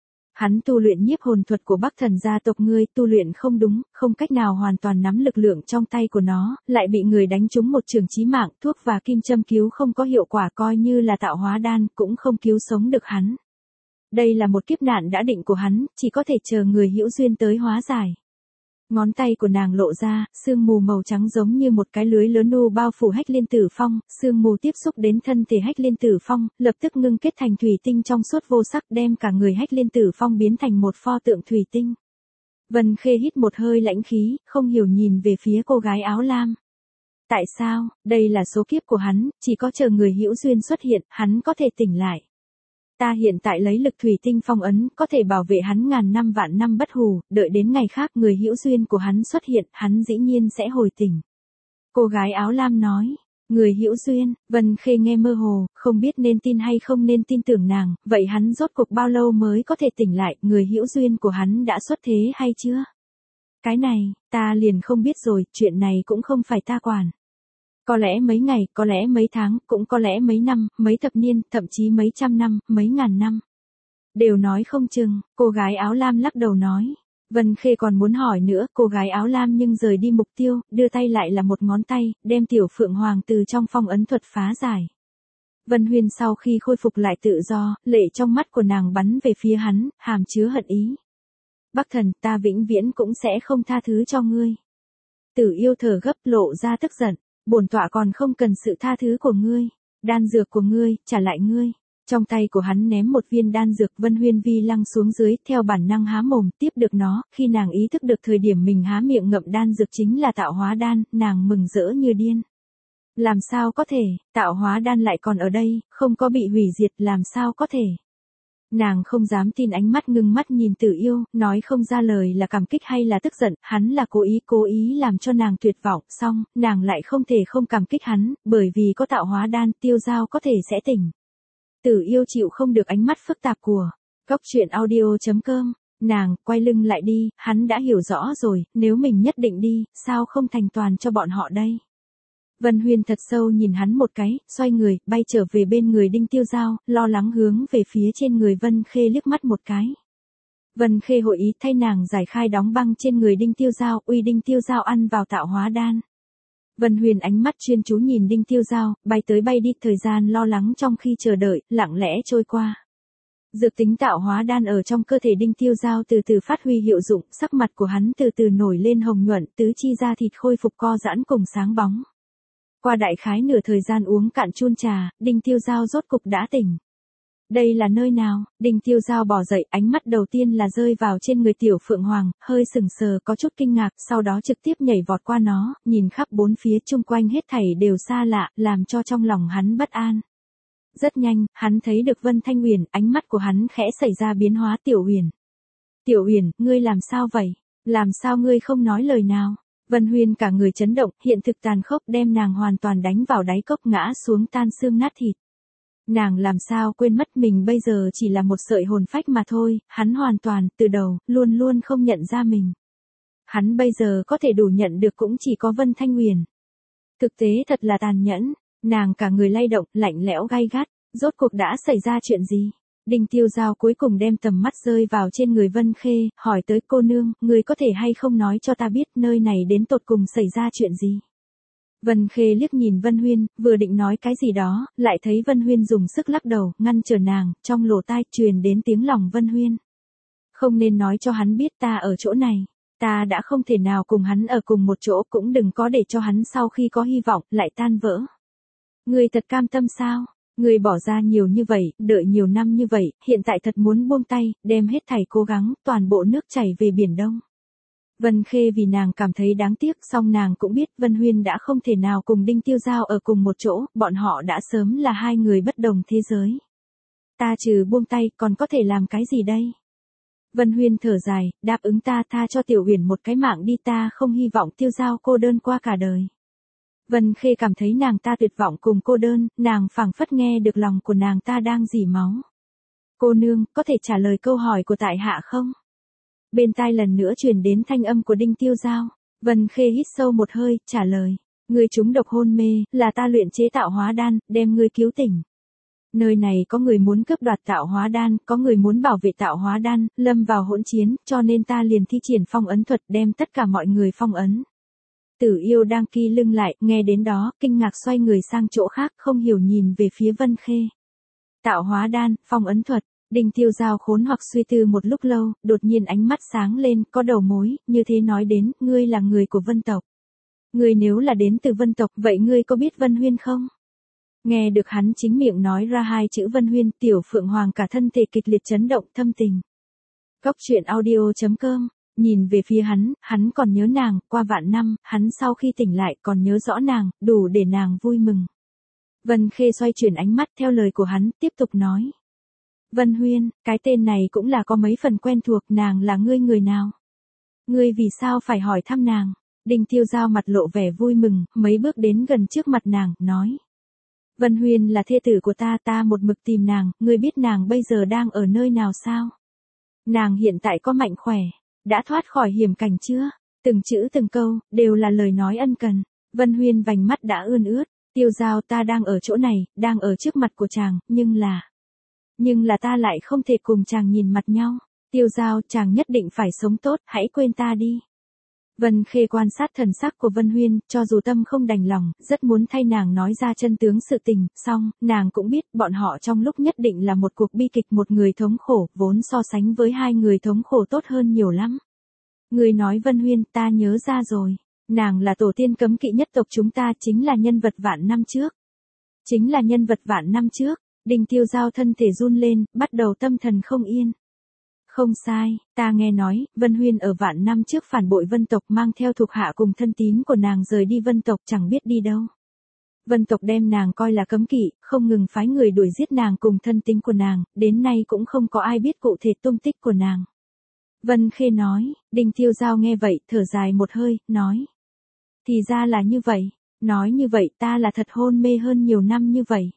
Hắn tu luyện nhiếp hồn thuật của Bắc Thần gia tộc ngươi, tu luyện không đúng, không cách nào hoàn toàn nắm lực lượng trong tay của nó, lại bị người đánh trúng một trường chí mạng, thuốc và kim châm cứu không có hiệu quả, coi như là tạo hóa đan, cũng không cứu sống được hắn. Đây là một kiếp nạn đã định của hắn, chỉ có thể chờ người hữu duyên tới hóa giải. Ngón tay của nàng lộ ra, sương mù màu trắng giống như một cái lưới lớn nu bao phủ Hách Liên Tử Phong, sương mù tiếp xúc đến thân thể Hách Liên Tử Phong, lập tức ngưng kết thành thủy tinh trong suốt vô sắc, đem cả người Hách Liên Tử Phong biến thành một pho tượng thủy tinh. Vân Khê hít một hơi lãnh khí, không hiểu nhìn về phía cô gái áo lam. Tại sao, đây là số kiếp của hắn, chỉ có chờ người hữu duyên xuất hiện, hắn có thể tỉnh lại. Ta hiện tại lấy lực thủy tinh phong ấn, có thể bảo vệ hắn ngàn năm vạn năm bất hủ, đợi đến ngày khác người hữu duyên của hắn xuất hiện, hắn dĩ nhiên sẽ hồi tỉnh. Cô gái áo lam nói, người hữu duyên, Vân Khê nghe mơ hồ, không biết nên tin hay không nên tin tưởng nàng, vậy hắn rốt cuộc bao lâu mới có thể tỉnh lại, người hữu duyên của hắn đã xuất thế hay chưa? Cái này, ta liền không biết rồi, chuyện này cũng không phải ta quản. Có lẽ mấy ngày, có lẽ mấy tháng, cũng có lẽ mấy năm, mấy thập niên, thậm chí mấy trăm năm, mấy ngàn năm. Đều nói không chừng, cô gái áo lam lắc đầu nói. Vân Khê còn muốn hỏi nữa, cô gái áo lam nhưng rời đi mục tiêu, đưa tay lại là một ngón tay, đem tiểu phượng hoàng từ trong phong ấn thuật phá giải. Vân Huyên sau khi khôi phục lại tự do, lệ trong mắt của nàng bắn về phía hắn, hàm chứa hận ý. Bắc Thần, ta vĩnh viễn cũng sẽ không tha thứ cho ngươi. Tử Yêu thở gấp, lộ ra tức giận. Bổn tọa còn không cần sự tha thứ của ngươi, đan dược của ngươi, trả lại ngươi. Trong tay của hắn ném một viên đan dược, Vân Huyên vi lăng xuống dưới, theo bản năng há mồm, tiếp được nó, khi nàng ý thức được thời điểm mình há miệng ngậm đan dược chính là tạo hóa đan, nàng mừng rỡ như điên. Làm sao có thể, tạo hóa đan lại còn ở đây, không có bị hủy diệt, làm sao có thể. Nàng không dám tin, ánh mắt ngưng mắt nhìn Tử Yêu, nói không ra lời là cảm kích hay là tức giận, hắn là cố ý cố ý làm cho nàng tuyệt vọng, xong, nàng lại không thể không cảm kích hắn, bởi vì có tạo hóa đan, Tiêu Giao có thể sẽ tỉnh. Tử Yêu chịu không được ánh mắt phức tạp của Cốc truyện audio chấm com, nàng quay lưng lại đi, hắn đã hiểu rõ rồi, nếu mình nhất định đi, sao không thành toàn cho bọn họ đây. Vân Huyên thật sâu nhìn hắn một cái, xoay người, bay trở về bên người Đinh Tiêu Giao, lo lắng hướng về phía trên người Vân Khê liếc mắt một cái. Vân Khê hội ý thay nàng giải khai đóng băng trên người Đinh Tiêu Giao, uy Đinh Tiêu Giao ăn vào tạo hóa đan. Vân Huyền ánh mắt chuyên chú nhìn Đinh Tiêu Giao, bay tới bay đi, thời gian lo lắng trong khi chờ đợi, lặng lẽ trôi qua. Dược tính tạo hóa đan ở trong cơ thể Đinh Tiêu Giao từ từ phát huy hiệu dụng, sắc mặt của hắn từ từ nổi lên hồng nhuận, tứ chi da thịt khôi phục co giãn cùng sáng bóng. Qua đại khái nửa thời gian uống cạn chun trà, Đinh Tiêu Giao rốt cục đã tỉnh. Đây là nơi nào? Đinh Tiêu Giao bò dậy, ánh mắt đầu tiên là rơi vào trên người tiểu Phượng Hoàng, hơi sừng sờ có chút kinh ngạc, sau đó trực tiếp nhảy vọt qua nó, nhìn khắp bốn phía chung quanh hết thảy đều xa lạ, làm cho trong lòng hắn bất an. Rất nhanh, hắn thấy được Vân Thanh Huyền, ánh mắt của hắn khẽ xảy ra biến hóa. Tiểu Huyền. Tiểu Huyền, ngươi làm sao vậy? Làm sao ngươi không nói lời nào? Vân Huyên cả người chấn động, hiện thực tàn khốc đem nàng hoàn toàn đánh vào đáy cốc ngã xuống tan xương nát thịt. Nàng làm sao quên mất mình bây giờ chỉ là một sợi hồn phách mà thôi, hắn hoàn toàn, từ đầu, luôn luôn không nhận ra mình. Hắn bây giờ có thể đủ nhận được cũng chỉ có Vân Thanh Huyền. Thực tế thật là tàn nhẫn, nàng cả người lay động, lạnh lẽo gay gắt, rốt cuộc đã xảy ra chuyện gì? Đinh Tiêu Giao cuối cùng đem tầm mắt rơi vào trên người Vân Khê, hỏi tới cô nương, người có thể hay không nói cho ta biết nơi này đến tột cùng xảy ra chuyện gì? Vân Khê liếc nhìn Vân Huyên, vừa định nói cái gì đó, lại thấy Vân Huyên dùng sức lắc đầu, ngăn trở nàng, trong lỗ tai truyền đến tiếng lòng Vân Huyên. Không nên nói cho hắn biết ta ở chỗ này, ta đã không thể nào cùng hắn ở cùng một chỗ, cũng đừng có để cho hắn sau khi có hy vọng, lại tan vỡ. Người thật cam tâm sao? Người bỏ ra nhiều như vậy, đợi nhiều năm như vậy, hiện tại thật muốn buông tay, đem hết thảy cố gắng, toàn bộ nước chảy về Biển Đông. Vân Khê vì nàng cảm thấy đáng tiếc, song nàng cũng biết Vân Huyên đã không thể nào cùng Đinh Tiêu Giao ở cùng một chỗ, bọn họ đã sớm là hai người bất đồng thế giới. Ta trừ buông tay, còn có thể làm cái gì đây? Vân Huyên thở dài, đáp ứng ta, tha cho Tiểu Huyền một cái mạng đi, ta không hy vọng Tiêu Giao cô đơn qua cả đời. Vân Khê cảm thấy nàng ta tuyệt vọng cùng cô đơn, nàng phảng phất nghe được lòng của nàng ta đang rỉ máu. Cô nương, có thể trả lời câu hỏi của tại hạ không? Bên tai lần nữa truyền đến thanh âm của Đinh Tiêu Giao. Vân Khê hít sâu một hơi, trả lời. Ngươi trúng độc hôn mê, là ta luyện chế tạo hóa đan, đem ngươi cứu tỉnh. Nơi này có người muốn cướp đoạt tạo hóa đan, có người muốn bảo vệ tạo hóa đan, lâm vào hỗn chiến, cho nên ta liền thi triển phong ấn thuật đem tất cả mọi người phong ấn. Tử Yêu đang ki lưng lại, nghe đến đó, kinh ngạc xoay người sang chỗ khác, không hiểu nhìn về phía Vân Khê. Tạo hóa đan, phong ấn thuật. Đinh Tiêu Giao khốn hoặc suy tư một lúc lâu, đột nhiên ánh mắt sáng lên, có đầu mối, như thế nói đến, ngươi là người của Vân tộc. Ngươi nếu là đến từ Vân tộc, vậy ngươi có biết Vân Huyên không? Nghe được hắn chính miệng nói ra hai chữ Vân Huyên, Tiểu Phượng Hoàng cả thân thể kịch liệt chấn động, thâm tình. Góc truyện audio chấm com, nhìn về phía hắn, hắn còn nhớ nàng, qua vạn năm, hắn sau khi tỉnh lại còn nhớ rõ nàng, đủ để nàng vui mừng. Vân Khê xoay chuyển ánh mắt theo lời của hắn, tiếp tục nói. Vân Huyên, cái tên này cũng là có mấy phần quen thuộc, nàng là ngươi người nào? Ngươi vì sao phải hỏi thăm nàng? Đinh Tiêu Giao mặt lộ vẻ vui mừng, mấy bước đến gần trước mặt nàng, nói. Vân Huyên là thê tử của ta, ta một mực tìm nàng, ngươi biết nàng bây giờ đang ở nơi nào sao? Nàng hiện tại có mạnh khỏe, đã thoát khỏi hiểm cảnh chưa? Từng chữ từng câu, đều là lời nói ân cần. Vân Huyên vành mắt đã ươn ướt, Tiêu Giao ta đang ở chỗ này, đang ở trước mặt của chàng, nhưng là... Nhưng là ta lại không thể cùng chàng nhìn mặt nhau. Tiêu Giao, chàng nhất định phải sống tốt, hãy quên ta đi. Vân Khê quan sát thần sắc của Vân Huyên, cho dù tâm không đành lòng, rất muốn thay nàng nói ra chân tướng sự tình, song, nàng cũng biết, bọn họ trong lúc nhất định là một cuộc bi kịch, một người thống khổ, vốn so sánh với hai người thống khổ tốt hơn nhiều lắm. Người nói Vân Huyên, ta nhớ ra rồi. Nàng là tổ tiên cấm kỵ nhất tộc chúng ta, chính là nhân vật vạn năm trước. Chính là nhân vật vạn năm trước. Đinh Tiêu Giao thân thể run lên, bắt đầu tâm thần không yên. Không sai, ta nghe nói, Vân Huyên ở vạn năm trước phản bội Vân tộc, mang theo thuộc hạ cùng thân tín của nàng rời đi Vân tộc, chẳng biết đi đâu. Vân tộc đem nàng coi là cấm kỵ, không ngừng phái người đuổi giết nàng cùng thân tín của nàng, đến nay cũng không có ai biết cụ thể tung tích của nàng. Vân Khê nói, Đinh Tiêu Giao nghe vậy, thở dài một hơi, nói. Thì ra là như vậy, nói như vậy ta là thật hôn mê hơn nhiều năm như vậy.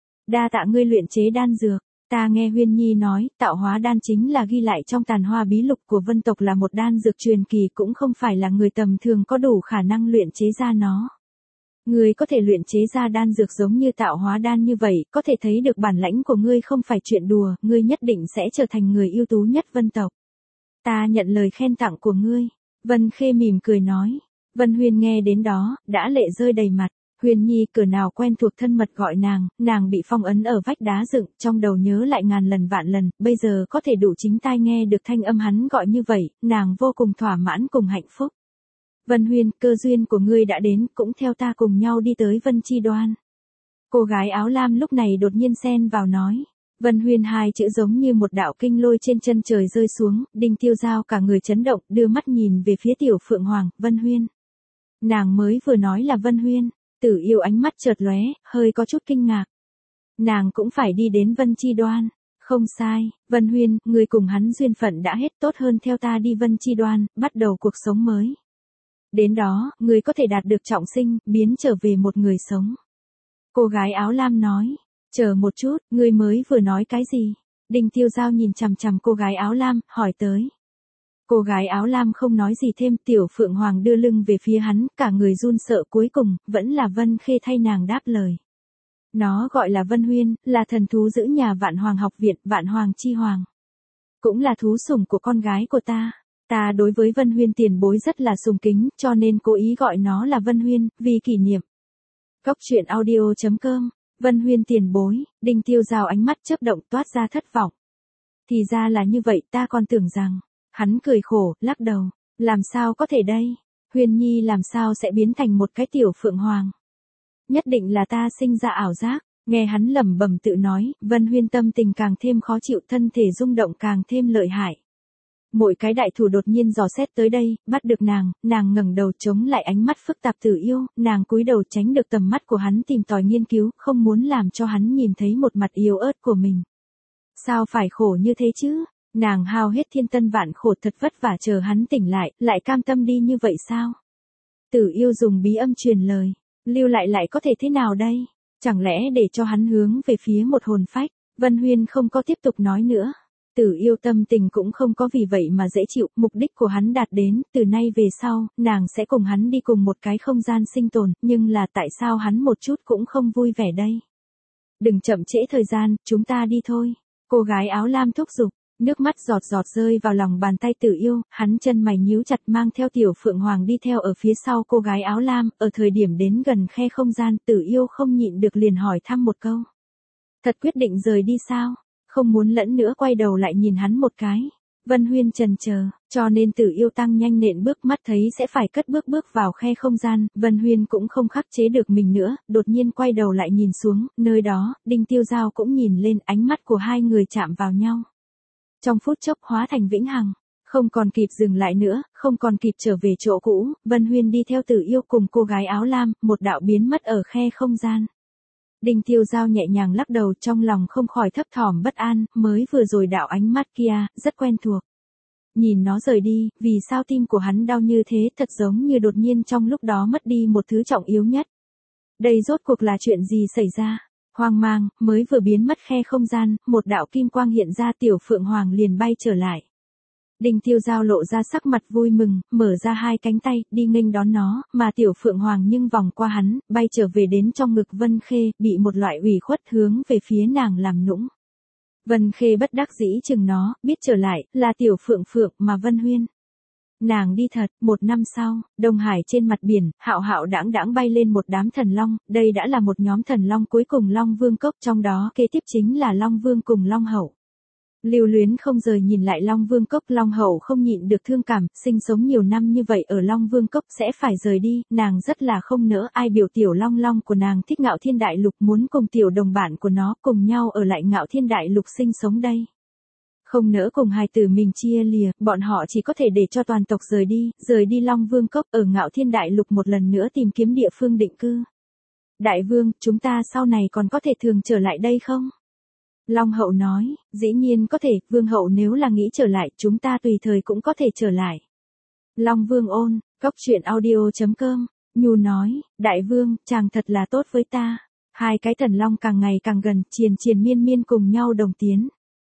Đa tạ ngươi luyện chế đan dược, ta nghe Huyên Nhi nói, tạo hóa đan chính là ghi lại trong tàn hoa bí lục của Vân tộc là một đan dược truyền kỳ, cũng không phải là người tầm thường có đủ khả năng luyện chế ra nó. Ngươi có thể luyện chế ra đan dược giống như tạo hóa đan như vậy, có thể thấy được bản lãnh của ngươi không phải chuyện đùa, ngươi nhất định sẽ trở thành người ưu tú nhất Vân tộc. Ta nhận lời khen tặng của ngươi. Vân Khê mỉm cười nói. Vân Huyên nghe đến đó, đã lệ rơi đầy mặt. Huyền Nhi cửa nào quen thuộc thân mật gọi nàng, nàng bị phong ấn ở vách đá dựng, trong đầu nhớ lại ngàn lần vạn lần, bây giờ có thể đủ chính tai nghe được thanh âm hắn gọi như vậy, nàng vô cùng thỏa mãn cùng hạnh phúc. Vân Huyên, cơ duyên của ngươi đã đến, cũng theo ta cùng nhau đi tới Vân Chi Đoan. Cô gái áo lam lúc này đột nhiên xen vào nói. Vân Huyên hai chữ giống như một đạo kinh lôi trên chân trời rơi xuống, Đinh Tiêu Giao cả người chấn động, đưa mắt nhìn về phía Tiểu Phượng Hoàng, Vân Huyên. Nàng mới vừa nói là Vân Huyên. Tử Yêu ánh mắt chợt lóe, hơi có chút kinh ngạc. Nàng cũng phải đi đến Vân Chi Đoan. Không sai, Vân Huyên, người cùng hắn duyên phận đã hết, tốt hơn theo ta đi Vân Chi Đoan, bắt đầu cuộc sống mới. Đến đó, người có thể đạt được trọng sinh, biến trở về một người sống. Cô gái áo lam nói, chờ một chút, người mới vừa nói cái gì? Đinh Tiêu Giao nhìn chằm chằm cô gái áo lam, hỏi tới. Cô gái áo lam không nói gì thêm, Tiểu Phượng Hoàng đưa lưng về phía hắn, cả người run sợ, cuối cùng, vẫn là Vân Khê thay nàng đáp lời. Nó gọi là Vân Huyên, là thần thú giữ nhà Vạn Hoàng học viện, Vạn Hoàng chi hoàng. Cũng là thú sủng của con gái của ta. Ta đối với Vân Huyên tiền bối rất là sùng kính, cho nên cố ý gọi nó là Vân Huyên, vì kỷ niệm. Cốc truyện audio chấm com, Vân Huyên tiền bối, Đinh Tiêu Giao ánh mắt chớp động toát ra thất vọng. Thì ra là như vậy, ta còn tưởng rằng. Hắn cười khổ, lắc đầu. Làm sao có thể đây? Huyên Nhi làm sao sẽ biến thành một cái tiểu phượng hoàng? Nhất định là ta sinh ra ảo giác. Nghe hắn lẩm bẩm tự nói, Vân Huyên tâm tình càng thêm khó chịu, thân thể rung động càng thêm lợi hại. Mỗi cái đại thủ đột nhiên dò xét tới đây, bắt được nàng, nàng ngẩng đầu chống lại ánh mắt phức tạp Tử Yêu, nàng cúi đầu tránh được tầm mắt của hắn tìm tòi nghiên cứu, không muốn làm cho hắn nhìn thấy một mặt yếu ớt của mình. Sao phải khổ như thế chứ? Nàng hao hết thiên tân vạn khổ thật vất vả chờ hắn tỉnh lại, lại cam tâm đi như vậy sao? Tử Yêu dùng bí âm truyền lời, lưu lại lại có thể thế nào đây? Chẳng lẽ để cho hắn hướng về phía một hồn phách? Vân Huyên không có tiếp tục nói nữa. Tử Yêu tâm tình cũng không có vì vậy mà dễ chịu, mục đích của hắn đạt đến, từ nay về sau, nàng sẽ cùng hắn đi cùng một cái không gian sinh tồn, nhưng là tại sao hắn một chút cũng không vui vẻ đây? Đừng chậm trễ thời gian, chúng ta đi thôi. Cô gái áo lam thúc giục, nước mắt giọt giọt rơi vào lòng bàn tay Tử Yêu, hắn chân mày nhíu chặt mang theo Tiểu Phượng Hoàng đi theo ở phía sau cô gái áo lam, ở thời điểm đến gần khe không gian, Tử Yêu không nhịn được liền hỏi thăm một câu. Thật quyết định rời đi sao? Không muốn lẫn nữa quay đầu lại nhìn hắn một cái. Vân Huyên chần chờ, cho nên Tử Yêu tăng nhanh nện bước, mắt thấy sẽ phải cất bước bước vào khe không gian, Vân Huyên cũng không khắc chế được mình nữa, đột nhiên quay đầu lại nhìn xuống, nơi đó, Đinh Tiêu Giao cũng nhìn lên, ánh mắt của hai người chạm vào nhau. Trong phút chốc hóa thành vĩnh hằng, không còn kịp dừng lại nữa, không còn kịp trở về chỗ cũ, Vân Huyên đi theo Tử Yêu cùng cô gái áo lam, một đạo biến mất ở khe không gian. Đinh Tiêu Giao nhẹ nhàng lắc đầu, trong lòng không khỏi thấp thỏm bất an, mới vừa rồi đạo ánh mắt kia, rất quen thuộc. Nhìn nó rời đi, vì sao tim của hắn đau như thế, thật giống như đột nhiên trong lúc đó mất đi một thứ trọng yếu nhất. Đây rốt cuộc là chuyện gì xảy ra? Hoang mang, mới vừa biến mất khe không gian, một đạo kim quang hiện ra, Tiểu Phượng Hoàng liền bay trở lại. Đinh Tiêu Giao lộ ra sắc mặt vui mừng, mở ra hai cánh tay, đi nghênh đón nó, mà Tiểu Phượng Hoàng nhưng vòng qua hắn, bay trở về đến trong ngực Vân Khê, bị một loại ủy khuất hướng về phía nàng làm nũng. Vân Khê bất đắc dĩ chừng nó, biết trở lại, là Tiểu Phượng Phượng mà Vân Huyên. Nàng đi thật, một năm sau, Đông Hải trên mặt biển, hạo hạo đãng đãng bay lên một đám thần long, đây đã là một nhóm thần long cuối cùng Long Vương Cốc, trong đó kế tiếp chính là Long Vương cùng Long Hậu. Lưu luyến không rời nhìn lại Long Vương Cốc, Long Hậu không nhịn được thương cảm, sinh sống nhiều năm như vậy ở Long Vương Cốc sẽ phải rời đi, nàng rất là không nỡ, ai biểu tiểu long long của nàng thích Ngạo Thiên Đại Lục, muốn cùng tiểu đồng bạn của nó cùng nhau ở lại Ngạo Thiên Đại Lục sinh sống đây. Không nỡ cùng hai tử mình chia lìa, bọn họ chỉ có thể để cho toàn tộc rời đi, rời đi Long Vương Cốc, ở Ngạo Thiên Đại Lục một lần nữa tìm kiếm địa phương định cư. Đại vương, chúng ta sau này còn có thể thường trở lại đây không? Long Hậu nói, dĩ nhiên có thể, Vương Hậu nếu là nghĩ trở lại, chúng ta tùy thời cũng có thể trở lại. Long Vương ôn, cốc truyện audio chấm com, Nhu nói, Đại vương, chàng thật là tốt với ta. Hai cái thần long càng ngày càng gần, triền triền miên miên cùng nhau đồng tiến.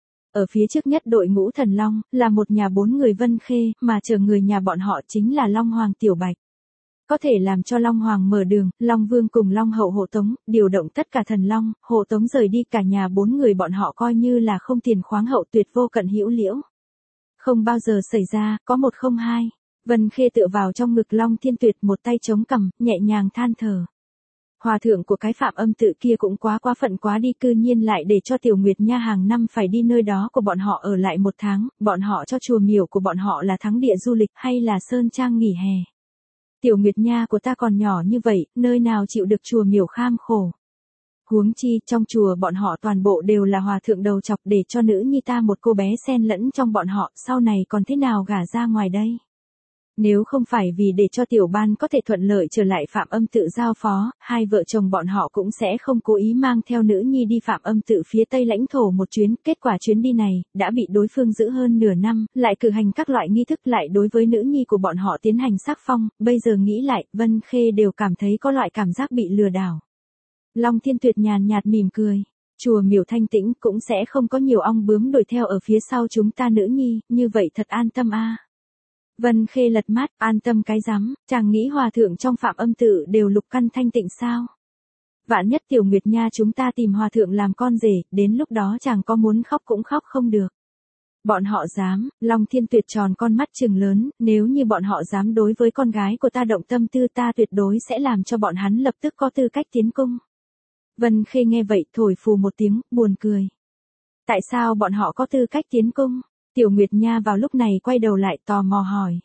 Ở phía trước nhất đội ngũ thần long, là một nhà bốn người Vân Khê, mà chờ người nhà bọn họ chính là Long Hoàng Tiểu Bạch. Có thể làm cho Long Hoàng mở đường, Long Vương cùng Long Hậu hộ tống, điều động tất cả thần long, hộ tống rời đi, cả nhà bốn người bọn họ coi như là không tiền khoáng hậu tuyệt vô cận hữu liễu. Không bao giờ xảy ra, có một không hai. Vân Khê tựa vào trong ngực Long Thiên Tuyệt, một tay chống cằm, nhẹ nhàng than thở. Hòa thượng của cái Phạm Âm Tự kia cũng quá quá phận quá đi, cư nhiên lại để cho Tiểu Nguyệt Nha hàng năm phải đi nơi đó của bọn họ ở lại một tháng, bọn họ cho chùa miểu của bọn họ là thắng địa du lịch hay là sơn trang nghỉ hè. Tiểu Nguyệt Nha của ta còn nhỏ như vậy, nơi nào chịu được chùa miểu kham khổ. Huống chi, trong chùa bọn họ toàn bộ đều là hòa thượng đầu chọc, để cho nữ nhi ta một cô bé xen lẫn trong bọn họ, sau này còn thế nào gả ra ngoài đây. Nếu không phải vì để cho tiểu ban có thể thuận lợi trở lại Phạm Âm Tự giao phó, hai vợ chồng bọn họ cũng sẽ không cố ý mang theo nữ nhi đi Phạm Âm Tự phía tây lãnh thổ một chuyến. Kết quả chuyến đi này, đã bị đối phương giữ hơn nửa năm, lại cử hành các loại nghi thức, lại đối với nữ nhi của bọn họ tiến hành sắc phong. Bây giờ nghĩ lại, Vân Khê đều cảm thấy có loại cảm giác bị lừa đảo. Long Thiên Tuyệt nhàn nhạt mỉm cười. Chùa miểu thanh tĩnh cũng sẽ không có nhiều ong bướm đuổi theo ở phía sau chúng ta nữ nhi, như vậy thật an tâm a. À. Vân Khê lật mắt, an tâm cái rắm, chàng nghĩ hòa thượng trong Phạm Âm Tự đều lục căn thanh tịnh sao? Vạn nhất Tiểu Nguyệt Nha chúng ta tìm hòa thượng làm con rể, đến lúc đó chàng có muốn khóc cũng khóc không được. Bọn họ dám, Long Thiên Tuyệt tròn con mắt trừng lớn, nếu như bọn họ dám đối với con gái của ta động tâm tư, ta tuyệt đối sẽ làm cho bọn hắn lập tức có tư cách tiến cung. Vân Khê nghe vậy thổi phù một tiếng, buồn cười. Tại sao bọn họ có tư cách tiến cung? Tiểu Nguyệt Nha vào lúc này quay đầu lại tò mò hỏi.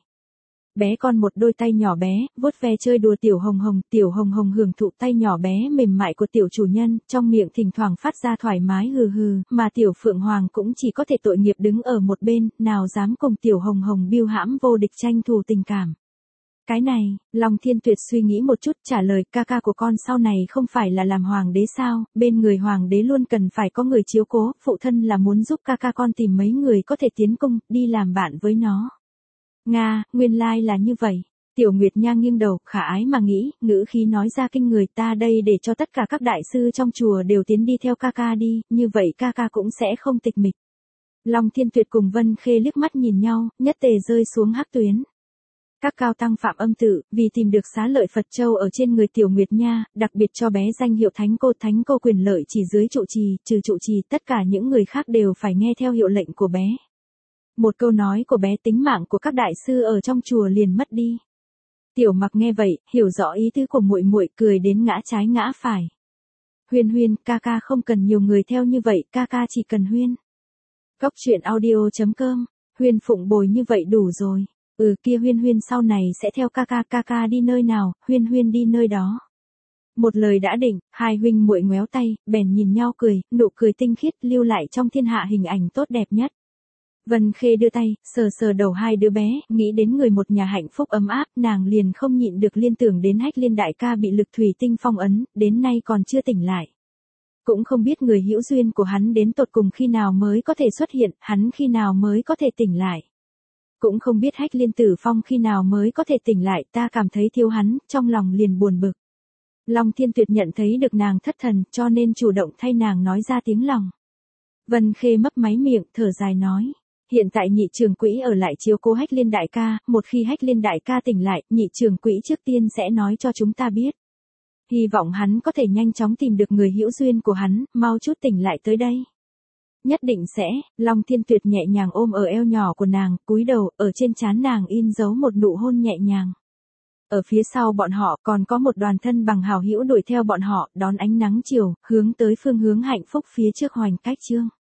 Bé con một đôi tay nhỏ bé, vuốt ve chơi đùa Tiểu Hồng Hồng, Tiểu Hồng Hồng hưởng thụ tay nhỏ bé mềm mại của tiểu chủ nhân, trong miệng thỉnh thoảng phát ra thoải mái hừ hừ, mà Tiểu Phượng Hoàng cũng chỉ có thể tội nghiệp đứng ở một bên, nào dám cùng Tiểu Hồng Hồng biêu hãm vô địch tranh thù tình cảm. Cái này, Long Thiên Tuyệt suy nghĩ một chút trả lời, ca ca của con sau này không phải là làm hoàng đế sao, bên người hoàng đế luôn cần phải có người chiếu cố, phụ thân là muốn giúp ca ca con tìm mấy người có thể tiến cung, đi làm bạn với nó. Nga, nguyên lai là như vậy. Tiểu Nguyệt Nha nghiêng đầu, khả ái mà nghĩ, ngữ khí nói ra kinh người, ta đây để cho tất cả các đại sư trong chùa đều tiến đi theo ca ca đi, như vậy ca ca cũng sẽ không tịch mịch. Long Thiên Tuyệt cùng Vân Khê liếc mắt nhìn nhau, nhất tề rơi xuống hắc tuyến. Các cao tăng Phạm Âm Tự, vì tìm được xá lợi Phật Châu ở trên người Tiểu Nguyệt Nha, đặc biệt cho bé danh hiệu Thánh Cô. Thánh Cô quyền lợi chỉ dưới trụ trì, trừ trụ trì, tất cả những người khác đều phải nghe theo hiệu lệnh của bé. Một câu nói của bé, tính mạng của các đại sư ở trong chùa liền mất đi. Tiểu Mặc nghe vậy, hiểu rõ ý tứ của muội muội, cười đến ngã trái ngã phải. Huyên Huyên, ca ca không cần nhiều người theo như vậy, ca ca chỉ cần Huyên. Góc truyện audio chấm com, Huyên phụng bồi như vậy đủ rồi. Ừ kia Huyên Huyên sau này sẽ theo ca ca, ca ca đi nơi nào, Huyên Huyên đi nơi đó. Một lời đã định, hai huynh muội ngoéo tay, bèn nhìn nhau cười, nụ cười tinh khiết lưu lại trong thiên hạ hình ảnh tốt đẹp nhất. Vân Khê đưa tay, sờ sờ đầu hai đứa bé, nghĩ đến người một nhà hạnh phúc ấm áp, nàng liền không nhịn được liên tưởng đến Hách Liên đại ca bị lực thủy tinh phong ấn, đến nay còn chưa tỉnh lại. Cũng không biết người hữu duyên của hắn đến tột cùng khi nào mới có thể xuất hiện, hắn khi nào mới có thể tỉnh lại. Cũng không biết Hách Liên Tử Phong khi nào mới có thể tỉnh lại, ta cảm thấy thiếu hắn, trong lòng liền buồn bực. Long Thiên Tuyệt nhận thấy được nàng thất thần, cho nên chủ động thay nàng nói ra tiếng lòng. Vân Khê mấp máy miệng, thở dài nói. Hiện tại nhị trưởng quỹ ở lại chiếu cố Hách Liên đại ca, một khi Hách Liên đại ca tỉnh lại, nhị trưởng quỹ trước tiên sẽ nói cho chúng ta biết. Hy vọng hắn có thể nhanh chóng tìm được người hữu duyên của hắn, mau chút tỉnh lại tới đây. Nhất định sẽ, Long Thiên Tuyệt nhẹ nhàng ôm ở eo nhỏ của nàng, cúi đầu, ở trên trán nàng in dấu một nụ hôn nhẹ nhàng. Ở phía sau bọn họ còn có một đoàn thân bằng hào hữu đuổi theo bọn họ, đón ánh nắng chiều, hướng tới phương hướng hạnh phúc phía trước Hoành Cách Trương.